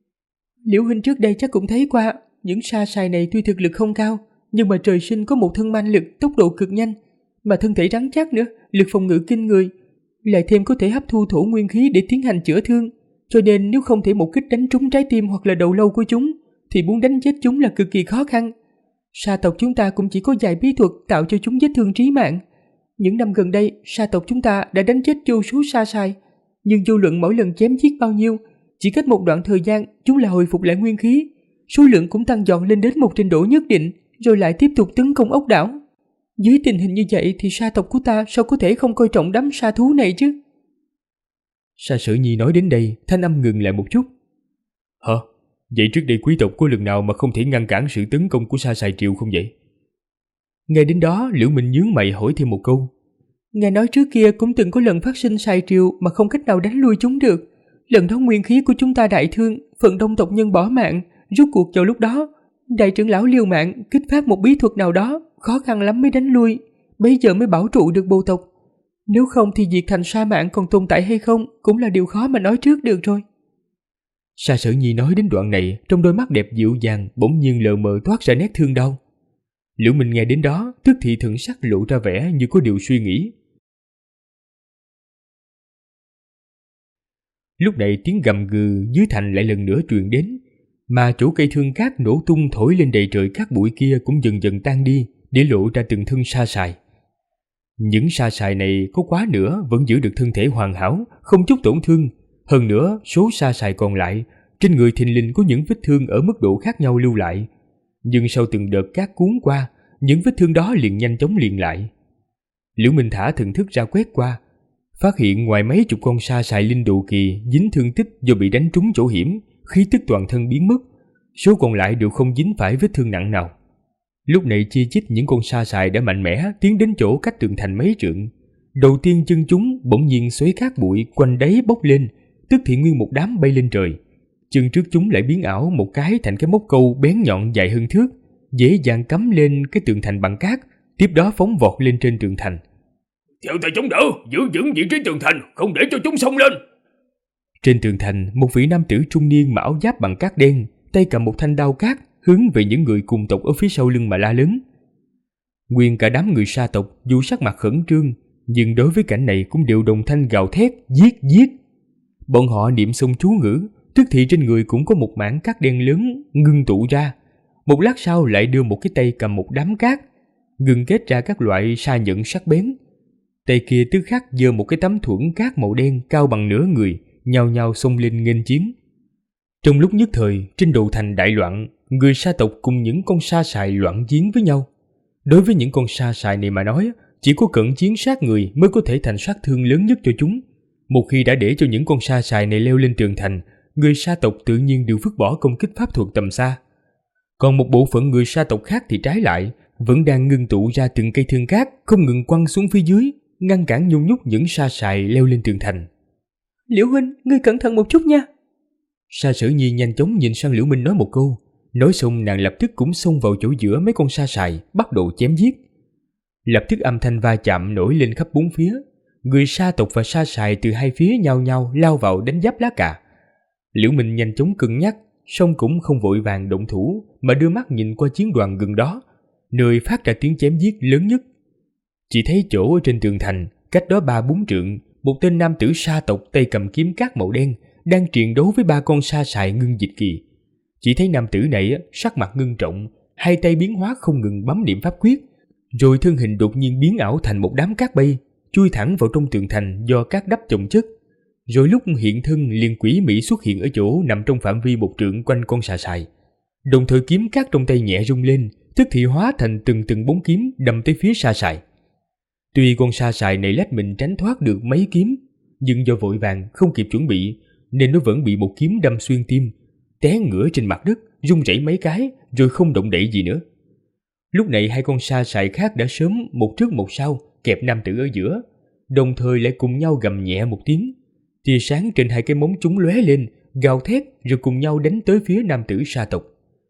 Liễu huynh trước đây chắc cũng thấy qua, những sa sài này tuy thực lực không cao, nhưng mà trời sinh có một thân man lực, tốc độ cực nhanh, mà thân thể rắn chắc nữa, lực phòng ngự kinh người, lại thêm có thể hấp thu thổ nguyên khí để tiến hành chữa thương, cho nên nếu không thể một kích đánh trúng trái tim hoặc là đầu lâu của chúng, thì muốn đánh chết chúng là cực kỳ khó khăn. Sa tộc chúng ta cũng chỉ có vài bí thuật tạo cho chúng vết thương trí mạng. Những năm gần đây, sa tộc chúng ta đã đánh chết vô số sa sài, Nhưng vô luận mỗi lần chém giết bao nhiêu, chỉ cách một đoạn thời gian chúng lại hồi phục lại nguyên khí, số lượng cũng tăng dọn lên đến một trình độ nhất định, rồi lại tiếp tục tấn công ốc đảo. Dưới tình hình như vậy thì sa tộc của ta sao có thể không coi trọng đám sa thú này chứ? Sa Sở Nhi nói đến đây, thanh âm ngừng lại một chút. Hả? Vậy trước đây quý tộc có lần nào mà không thể ngăn cản sự tấn công của Sa Sài Triều không vậy? Nghe đến đó, Liễu Minh nhướng mày hỏi thêm một câu. Nghe nói trước kia cũng từng có lần phát sinh Sài Triều mà không cách nào đánh lui chúng được. Lần đó nguyên khí của chúng ta đại thương, phần đông tộc nhân bỏ mạng. Rốt cuộc vào lúc đó, đại trưởng lão liều mạng kích phát một bí thuật nào đó, khó khăn lắm mới đánh lui, bây giờ mới bảo trụ được bộ tộc. Nếu không thì diệt thành sa mạn còn tồn tại hay không cũng là điều khó mà nói trước được rồi. Sa Sở Nhi nói đến đoạn này, trong đôi mắt đẹp dịu dàng bỗng nhiên lờ mờ toát ra nét thương đau. Liễu Minh nghe đến đó, tức thì thần sắc lộ ra vẻ như có điều suy nghĩ. Lúc này tiếng gầm gừ dưới thành lại lần nữa truyền đến, mà chỗ cây thương cát nổ tung thổi lên đầy trời cát bụi kia cũng dần dần tan đi, để lộ ra từng thân sa sài. Những sa sài này có quá nữa vẫn giữ được thân thể hoàn hảo, không chút tổn thương. Hơn nữa, số sa sài còn lại, trên người thình lình có những vết thương ở mức độ khác nhau lưu lại. Nhưng sau từng đợt cát cuốn qua, những vết thương đó liền nhanh chóng liền lại. Liễu Minh thả thần thức ra quét qua, phát hiện ngoài mấy chục con sa sài linh độ kỳ dính thương tích do bị đánh trúng chỗ hiểm, khí tức toàn thân biến mất, số còn lại đều không dính phải vết thương nặng nào. Lúc này chi chít những con sa sài đã mạnh mẽ tiến đến chỗ cách tường thành mấy trượng. Đầu tiên chân chúng bỗng nhiên xoáy cát bụi quanh đáy bốc lên, tức thì nguyên một đám bay lên trời. Chân trước chúng lại biến ảo một cái thành cái móc câu bén nhọn dài hơn thước, dễ dàng cắm lên cái tường thành bằng cát, tiếp đó phóng vọt lên trên tường thành. Theo ta chống đỡ, giữ vững vị trí tường thành, không để cho chúng xông lên. Trên tường thành, một vị nam tử trung niên mặc áo giáp bằng cát đen, tay cầm một thanh đao cát, hướng về những người cùng tộc ở phía sau lưng mà la lớn. Nguyên cả đám người sa tộc dù sắc mặt khẩn trương, nhưng đối với cảnh này cũng đều đồng thanh gào thét, giết giết. Bọn họ niệm xông chú ngữ, tức thì trên người cũng có một mảng cát đen lớn ngưng tụ ra. Một lát sau lại đưa một cái tay cầm một đám cát, ngưng kết ra các loại sa nhẫn sắc bén. Tay kia tức khắc giơ một cái tấm thuẫn cát màu đen cao bằng nửa người, nhao nhao xông lên nghênh chiến. Trong lúc nhất thời, trên đầu thành đại loạn, người sa tộc cùng những con sa sài loạn chiến với nhau. Đối với những con sa sài này mà nói, chỉ có cận chiến sát người mới có thể thành sát thương lớn nhất cho chúng. Một khi đã để cho những con sa sài này leo lên tường thành, người sa tộc tự nhiên đều vứt bỏ công kích pháp thuật tầm xa. Còn một bộ phận người sa tộc khác thì trái lại, vẫn đang ngưng tụ ra từng cây thương cát không ngừng quăng xuống phía dưới, ngăn cản nhung nhúc những sa sài leo lên tường thành. Liễu huynh, ngươi cẩn thận một chút nha. Sa Sở Nhi nhanh chóng nhìn sang Liễu Minh nói một câu, nói xong nàng lập tức cũng xông vào chỗ giữa mấy con sa sài, bắt đầu chém giết. Lập tức âm thanh va chạm nổi lên khắp bốn phía, người sa tộc và sa sài từ hai phía nhau nhau lao vào đánh giáp lá cà. Liễu Minh nhanh chóng cân nhắc, song cũng không vội vàng động thủ, mà đưa mắt nhìn qua chiến đoàn gần đó, nơi phát ra tiếng chém giết lớn nhất. Chỉ thấy chỗ ở trên tường thành, cách đó 3-4 trượng, một tên nam tử sa tộc tay cầm kiếm cát màu đen đang triền đấu với 3 con sa sài ngưng dịch kỳ. Chỉ thấy nam tử này sắc mặt ngưng trọng, hai tay biến hóa không ngừng bấm niệm pháp quyết, rồi thân hình đột nhiên biến ảo thành một đám cát bay, chui thẳng vào trong tường thành do cát đắp chồng chất. Rồi lúc hiện thân liền quỷ mị xuất hiện ở chỗ nằm trong phạm vi 1 trượng quanh con sa sài. Đồng thời kiếm cát trong tay nhẹ rung lên, tức thì hóa thành từng bóng kiếm đâm tới phía sa sài. Tuy con sa sài này lách mình tránh thoát được mấy kiếm, nhưng do vội vàng không kịp chuẩn bị nên nó vẫn bị một kiếm đâm xuyên tim, té ngửa trên mặt đất, rung rẩy mấy cái rồi không động đậy gì nữa. Lúc này hai con sa sài khác đã sớm một trước một sau kẹp nam tử ở giữa, đồng thời lại cùng nhau gầm nhẹ một tiếng. Tia sáng trên hai cái móng chúng lóe lên, gào thét rồi cùng nhau đánh tới phía nam tử sa tộc.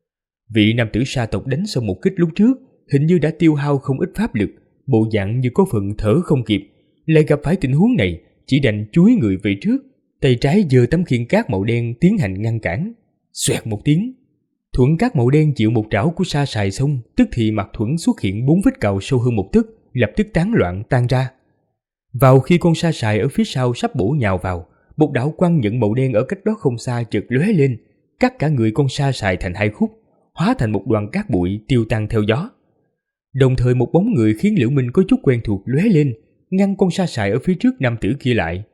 Vị nam tử sa tộc đánh xong một kích lúc trước, hình như đã tiêu hao không ít pháp lực, bộ dạng như có phần thở không kịp, lại gặp phải tình huống này, chỉ đành chúi người về trước, tay trái giơ tấm khiên cát màu đen tiến hành ngăn cản. Xoẹt một tiếng, thuẫn cát màu đen chịu một trảo của sa sài xong, tức thì mặt thuẫn xuất hiện 4 vết cào sâu hơn 1 tấc, lập tức tán loạn tan ra. Vào khi con sa sài ở phía sau sắp bổ nhào vào, một đạo quang nhận màu đen ở cách đó không xa chợt lóe lên, cắt cả người con sa sài thành 2 khúc, hóa thành một đoàn cát bụi tiêu tan theo gió. Đồng thời một bóng người khiến Liễu Minh có chút quen thuộc lóe lên, ngăn con sa sài ở phía trước nam tử kia lại.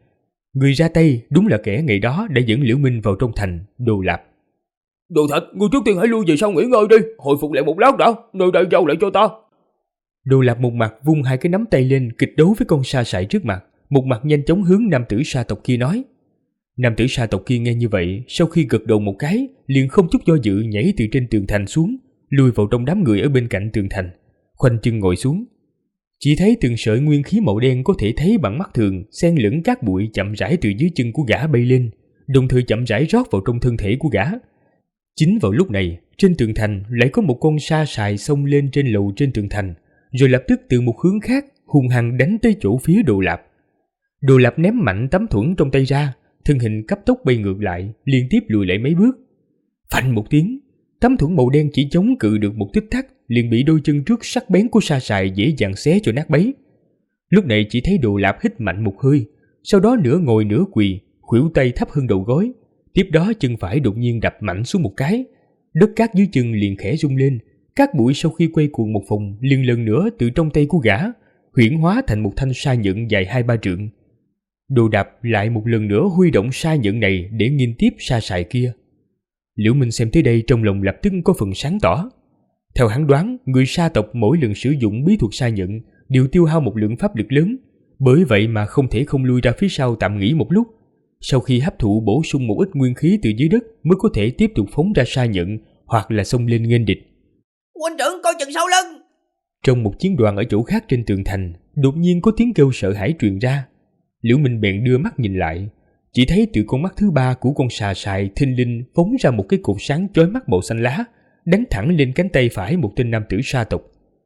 Người ra tay đúng là kẻ ngày đó đã dẫn Liễu Minh vào trong thành Đồ Lạp. Đồ Thạch, ngươi trước tiên hãy lui về sau nghỉ ngơi đi, hồi phục lại một lát đã, nơi đây giao lại cho ta. Đồ Lạp một mặt vung hai cái nắm tay lên kịch đấu với con sa sải trước mặt, một mặt nhanh chóng hướng nam tử sa tộc kia nói. Nam tử sa tộc kia nghe như vậy, sau khi gật đầu một cái, liền không chút do dự nhảy từ trên tường thành xuống, lùi vào trong đám người ở bên cạnh tường thành, khoanh chân ngồi xuống. Chỉ thấy từng sợi nguyên khí màu đen có thể thấy bằng mắt thường, xen lẫn cát bụi chậm rãi từ dưới chân của gã bay lên, đồng thời chậm rãi rót vào trong thân thể của gã. Chính vào lúc này, trên tường thành lại có một con sa sài xông lên trên lầu trên tường thành, rồi lập tức từ một hướng khác hung hăng đánh tới chỗ phía Đồ Lạp. Đồ Lạp ném mạnh tấm thuẫn trong tay ra, thân hình cấp tốc bay ngược lại, liên tiếp lùi lại mấy bước. Phanh một tiếng, tấm thuẫn màu đen chỉ chống cự được một tích tắc, liền bị đôi chân trước sắc bén của sa sài dễ dàng xé cho nát bấy. Lúc này chỉ thấy Đồ Lạp hít mạnh một hơi, sau đó nửa ngồi nửa quỳ, khuỷu tay thấp hơn đầu gối, tiếp đó chân phải đột nhiên đập mạnh xuống một cái, đất cát dưới chân liền khẽ rung lên, cát bụi sau khi quay cuồng một vòng liền lần nữa từ trong tay của gã huyễn hóa thành một thanh sa nhẫn dài 2-3 trượng. Đồ Đạp lại một lần nữa huy động sa nhẫn này để nghênh tiếp sa sài kia. Liễu Minh xem tới đây trong lòng lập tức có phần sáng tỏ. Theo hắn đoán, người sa tộc mỗi lần sử dụng bí thuật sa nhẫn đều tiêu hao một lượng pháp lực lớn, bởi vậy mà không thể không lui ra phía sau tạm nghỉ một lúc. Sau khi hấp thụ bổ sung một ít nguyên khí từ dưới đất mới có thể tiếp tục phóng ra sa nhẫn hoặc là xông lên nghênh địch. Huynh trưởng coi chừng sau lưng. Trong một chiến đoàn ở chỗ khác trên tường thành, đột nhiên có tiếng kêu sợ hãi truyền ra. Liễu Minh bèn đưa mắt nhìn lại, chỉ thấy từ con mắt thứ ba của con sa sài thình lình phóng ra một cái cột sáng chói mắt màu xanh lá, đánh thẳng lên cánh tay phải một tên nam tử sa tộc.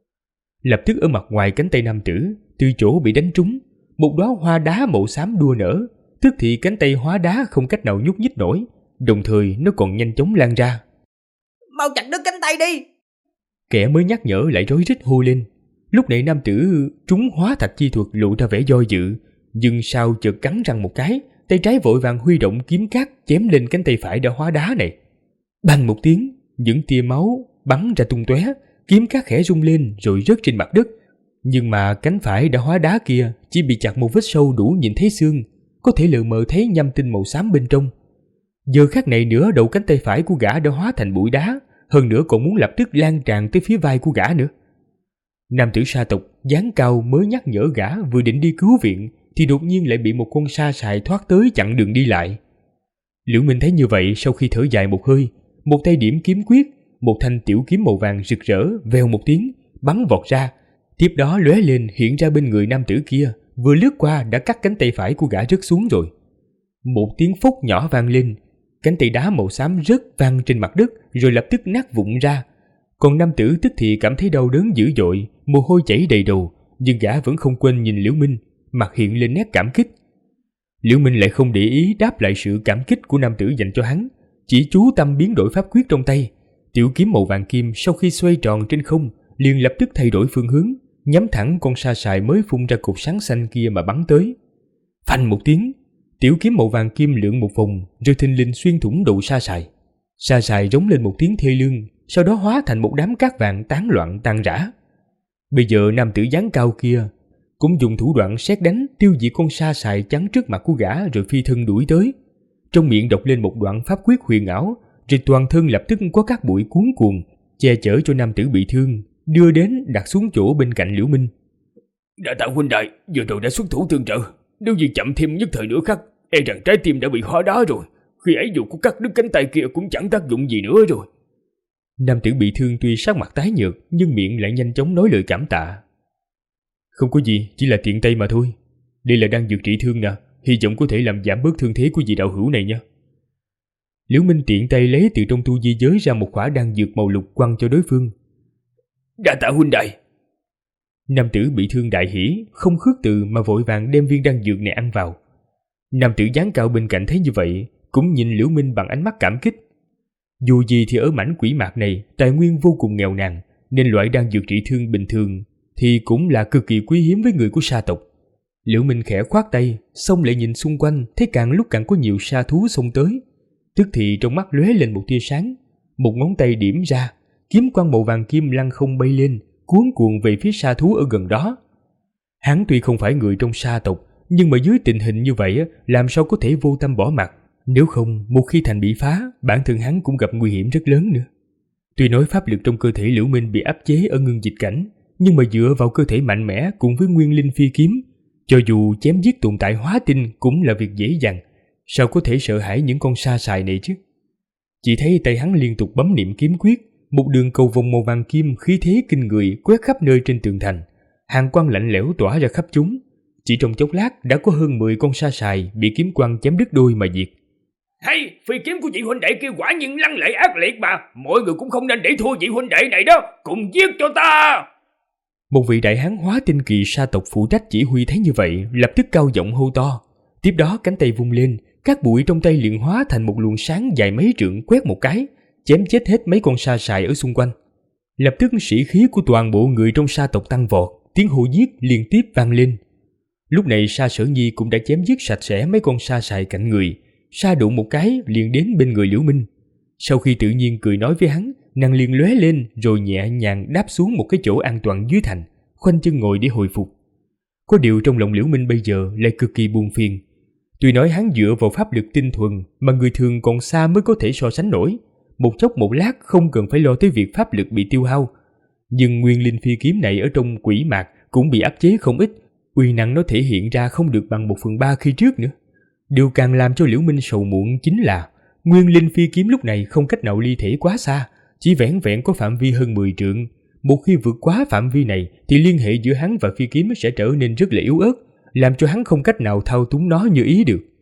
Lập tức ở mặt ngoài cánh tay nam tử, từ chỗ bị đánh trúng, một đóa hoa đá màu xám đua nở, tức thì cánh tay hóa đá không cách nào nhúc nhích nổi, đồng thời nó còn nhanh chóng lan ra. Mau chặt đứt cánh tay đi. Kẻ mới nhắc nhở lại rối rít hô lên. Lúc này nam tử trúng hóa thạch chi thuật lộ ra vẻ do dự, nhưng sau chợt cắn răng một cái, tay trái vội vàng huy động kiếm cát chém lên cánh tay phải đã hóa đá này. Bang một tiếng, những tia máu bắn ra tung tóe, kiếm cát khẽ rung lên rồi rớt trên mặt đất. Nhưng mà cánh phải đã hóa đá kia chỉ bị chặt một vết sâu đủ nhìn thấy xương, có thể lờ mờ thấy nhăm tinh màu xám bên trong. Giờ khắc này nữa, đầu cánh tay phải của gã đã hóa thành bụi đá, hơn nữa còn muốn lập tức lan tràn tới phía vai của gã nữa. Nam tử sa tộc dáng cao mới nhắc nhở gã vừa định đi cứu viện thì đột nhiên lại bị một con sa sài thoát tới chặn đường đi lại. Liễu Minh thấy như vậy, sau khi thở dài một hơi, một tay điểm kiếm quyết, một thanh tiểu kiếm màu vàng rực rỡ vèo một tiếng bắn vọt ra, tiếp đó lóe lên hiện ra bên người nam tử kia, vừa lướt qua đã cắt cánh tay phải của gã rớt xuống rồi. Một tiếng phốc nhỏ vang lên, cánh tay đá màu xám rớt vang trên mặt đất rồi lập tức nát vụn ra. Còn nam tử tức thì cảm thấy đau đớn dữ dội, mồ hôi chảy đầy đầu, nhưng gã vẫn không quên nhìn Liễu Minh, mặt hiện lên nét cảm kích. Liễu Minh lại không để ý đáp lại sự cảm kích của nam tử dành cho hắn, chỉ chú tâm biến đổi pháp quyết trong tay. Tiểu kiếm màu vàng kim sau khi xoay tròn trên không liền lập tức thay đổi phương hướng, nhắm thẳng con sa sài mới phun ra cột sáng xanh kia mà bắn tới. Phanh một tiếng, tiểu kiếm màu vàng kim lượn một vòng rồi thình lình xuyên thủng đầu sa sài. Sa sài rống lên một tiếng thê lương, sau đó hóa thành một đám cát vàng tán loạn tan rã. Bây giờ nam tử dáng cao kia cũng dùng thủ đoạn sét đánh tiêu diệt con sa sài chắn trước mặt của gã rồi phi thân đuổi tới. Trong miệng đọc lên một đoạn pháp quyết huyền ảo, rồi toàn thân lập tức có cát bụi cuốn cuồng che chở cho nam tử bị thương, đưa đến đặt xuống chỗ bên cạnh Liễu Minh. Đa tạ huynh đại, vừa rồi đã xuất thủ tương trợ, nếu như chậm thêm nhất thời nữa khắc, e rằng trái tim đã bị hóa đá rồi. Khi ấy dù có cắt đứt cánh tay kia cũng chẳng tác dụng gì nữa rồi. Nam tử bị thương tuy sắc mặt tái nhợt nhưng miệng lại nhanh chóng nói lời cảm tạ. Không có gì, chỉ là tiện tay mà thôi. Đây là đan dược trị thương nè, hy vọng có thể làm giảm bớt thương thế của vị đạo hữu này nha. Liễu Minh tiện tay lấy từ trong tu di giới ra một khỏa đan dược màu lục quăng cho đối phương. Đa tạ huynh đại. Nam tử bị thương đại hỉ, không khước từ mà vội vàng đem viên đan dược này ăn vào. Nam tử dáng cao bên cạnh thấy như vậy, cũng nhìn Liễu Minh bằng ánh mắt cảm kích. Dù gì thì ở mảnh quỷ mạc này tài nguyên vô cùng nghèo nàn, nên loại đan dược trị thương bình thường thì cũng là cực kỳ quý hiếm với người của sa tộc. Liễu Minh khẽ khoát tay, xong lại nhìn xung quanh, thấy càng lúc càng có nhiều sa thú xông tới. Tức thì trong mắt lóe lên một tia sáng, một ngón tay điểm ra, kiếm quang màu vàng kim lăng không bay lên, cuốn cuồng về phía sa thú ở gần đó. Hắn tuy không phải người trong sa tộc, nhưng mà dưới tình hình như vậy làm sao có thể vô tâm bỏ mặc. Nếu không, một khi thành bị phá, bản thân hắn cũng gặp nguy hiểm rất lớn nữa. Tuy nói pháp lực trong cơ thể Liễu Minh bị áp chế ở ngưng dịch cảnh, nhưng mà dựa vào cơ thể mạnh mẽ cùng với nguyên linh phi kiếm, cho dù chém giết tồn tại hóa tinh cũng là việc dễ dàng. Sao có thể sợ hãi những con sa sài này chứ? Chỉ thấy tay hắn liên tục bấm niệm kiếm quyết, một đường cầu vồng màu vàng kim khí thế kinh người quét khắp nơi trên tường thành, hàn quang lạnh lẽo tỏa ra khắp chúng. Chỉ trong chốc lát đã có hơn 10 con sa sài bị kiếm quang chém đứt đôi mà diệt. Hay, phi kiếm của vị huynh đệ kia quả nhiên lăng lệ ác liệt mà, mọi người cũng không nên để thua vị huynh đệ này đó, cùng giết cho ta. Một vị đại hán hóa tinh kỳ sa tộc phụ trách chỉ huy thấy như vậy, lập tức cao giọng hô to. Tiếp đó cánh tay vung lên, các bụi trong tay liền hóa thành một luồng sáng dài mấy trượng quét một cái, chém chết hết mấy con sa sài ở xung quanh. Lập tức sĩ khí của toàn bộ người trong sa tộc tăng vọt, tiếng hô giết liên tiếp vang lên. Lúc này Sa Sở Nhi cũng đã chém giết sạch sẽ mấy con sa sài cạnh người, sa đụng một cái liền đến bên người Liễu Minh. Sau khi tự nhiên cười nói với hắn, nàng liền lóe lên rồi nhẹ nhàng đáp xuống một cái chỗ an toàn dưới thành, khoanh chân ngồi để hồi phục. Có điều trong lòng Liễu Minh bây giờ lại cực kỳ buồn phiền. Tuy nói hắn dựa vào pháp lực tinh thuần mà người thường còn xa mới có thể so sánh nổi, một chốc một lát không cần phải lo tới việc pháp lực bị tiêu hao, nhưng nguyên linh phi kiếm này ở trong quỷ mạc cũng bị áp chế không ít, uy năng nó thể hiện ra không được bằng 1/3 khi trước nữa. Điều càng làm cho Liễu Minh sầu muộn chính là nguyên linh phi kiếm lúc này không cách nào ly thể quá xa, chỉ vẻn vẹn có phạm vi hơn 10 trượng. Một khi vượt quá phạm vi này thì liên hệ giữa hắn và phi kiếm sẽ trở nên rất là yếu ớt, làm cho hắn không cách nào thao túng nó như ý được.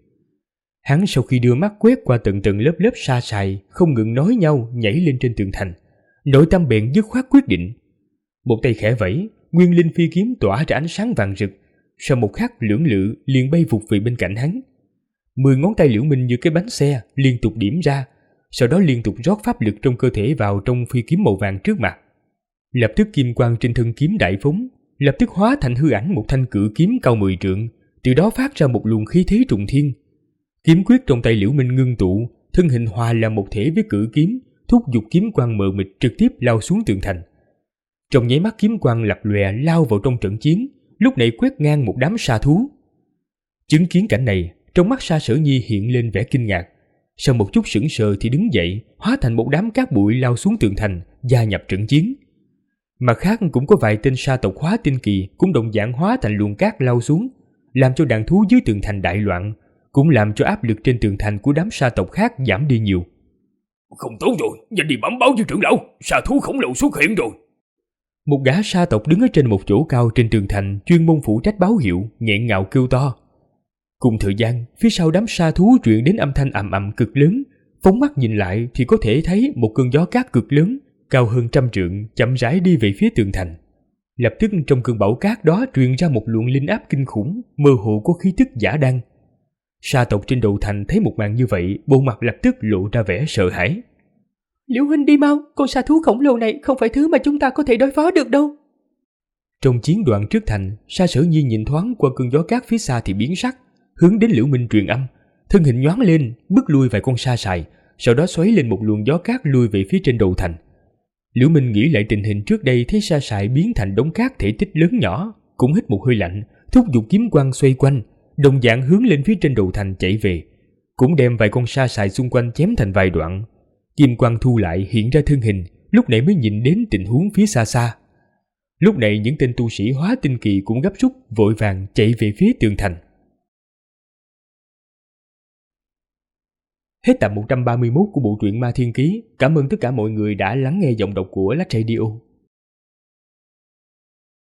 Hắn sau khi đưa mắt quét qua tầng tầng lớp lớp sa sài không ngừng nói nhau nhảy lên trên tường thành, nội tâm bèn dứt khoát quyết định. Một tay khẽ vẫy, nguyên linh phi kiếm tỏa ra ánh sáng vàng rực, sau một khắc lưỡng lự liền bay vụt về bên cạnh hắn. 10 ngón tay Liễu Minh như cái bánh xe liên tục điểm ra, sau đó liên tục rót pháp lực trong cơ thể vào trong phi kiếm màu vàng trước mặt. Lập tức kim quang trên thân kiếm đại phóng, lập tức hóa thành hư ảnh một thanh cự kiếm cao 10 trượng, từ đó phát ra một luồng khí thế trùng thiên. Kiếm quyết trong tay Liễu Minh ngưng tụ, thân hình hòa làm một thể với cự kiếm, thúc giục kiếm quang mờ mịt trực tiếp lao xuống tường thành. Trong nháy mắt kiếm quang lập lòe lao vào trong trận chiến, lúc này quét ngang một đám sa thú. Chứng kiến cảnh này, trong mắt Sa Sở Nhi hiện lên vẻ kinh ngạc, sau một chút sững sờ thì đứng dậy, hóa thành một đám cát bụi lao xuống tường thành, gia nhập trận chiến. Mặt khác cũng có vài tên sa tộc hóa tinh kỳ cũng đồng dạng hóa thành luồng cát lao xuống, làm cho đàn thú dưới tường thành đại loạn, cũng làm cho áp lực trên tường thành của đám sa tộc khác giảm đi nhiều. Không tốt rồi, nhanh đi bẩm báo với trưởng lão, sa thú khổng lồ xuất hiện rồi. Một gã sa tộc đứng ở trên một chỗ cao trên tường thành chuyên môn phụ trách báo hiệu, nghẹn ngào kêu to. Cùng thời gian, phía sau đám sa thú truyền đến âm thanh ầm ầm cực lớn, phóng mắt nhìn lại thì có thể thấy một cơn gió cát cực lớn, cao hơn 100 trượng, chậm rãi đi về phía tường thành. Lập tức trong cơn bão cát đó truyền ra một luồng linh áp kinh khủng, mơ hồ có khí tức giả đăng. Sa tộc trên đầu thành thấy một màn như vậy, bộ mặt lập tức lộ ra vẻ sợ hãi. Liễu huynh đi mau, con sa thú khổng lồ này không phải thứ mà chúng ta có thể đối phó được đâu. Trong chiến đoạn trước thành, Sa Sở Nhi nhìn thoáng qua cơn gió cát phía xa thì biến sắc, hướng đến Liễu Minh truyền âm, thân hình nhoáng lên, bước lui vài con sa sài, sau đó xoáy lên một luồng gió cát lui về phía trên đầu thành. Liễu Minh nghĩ lại tình hình trước đây, thấy sa sài biến thành đống cát thể tích lớn nhỏ, cũng hít một hơi lạnh, thúc giục kiếm quang xoay quanh, đồng dạng hướng lên phía trên đầu thành chạy về, cũng đem vài con sa sài xung quanh chém thành vài đoạn. Kim quang thu lại hiện ra thân hình, lúc này mới nhìn đến tình huống phía xa xa. Lúc này những tên tu sĩ hóa tinh kỳ cũng gấp rút vội vàng chạy về phía tường thành. Hết tập 131 của bộ truyện Ma Thiên Ký. Cảm ơn tất cả mọi người đã lắng nghe giọng đọc của Lách Radio.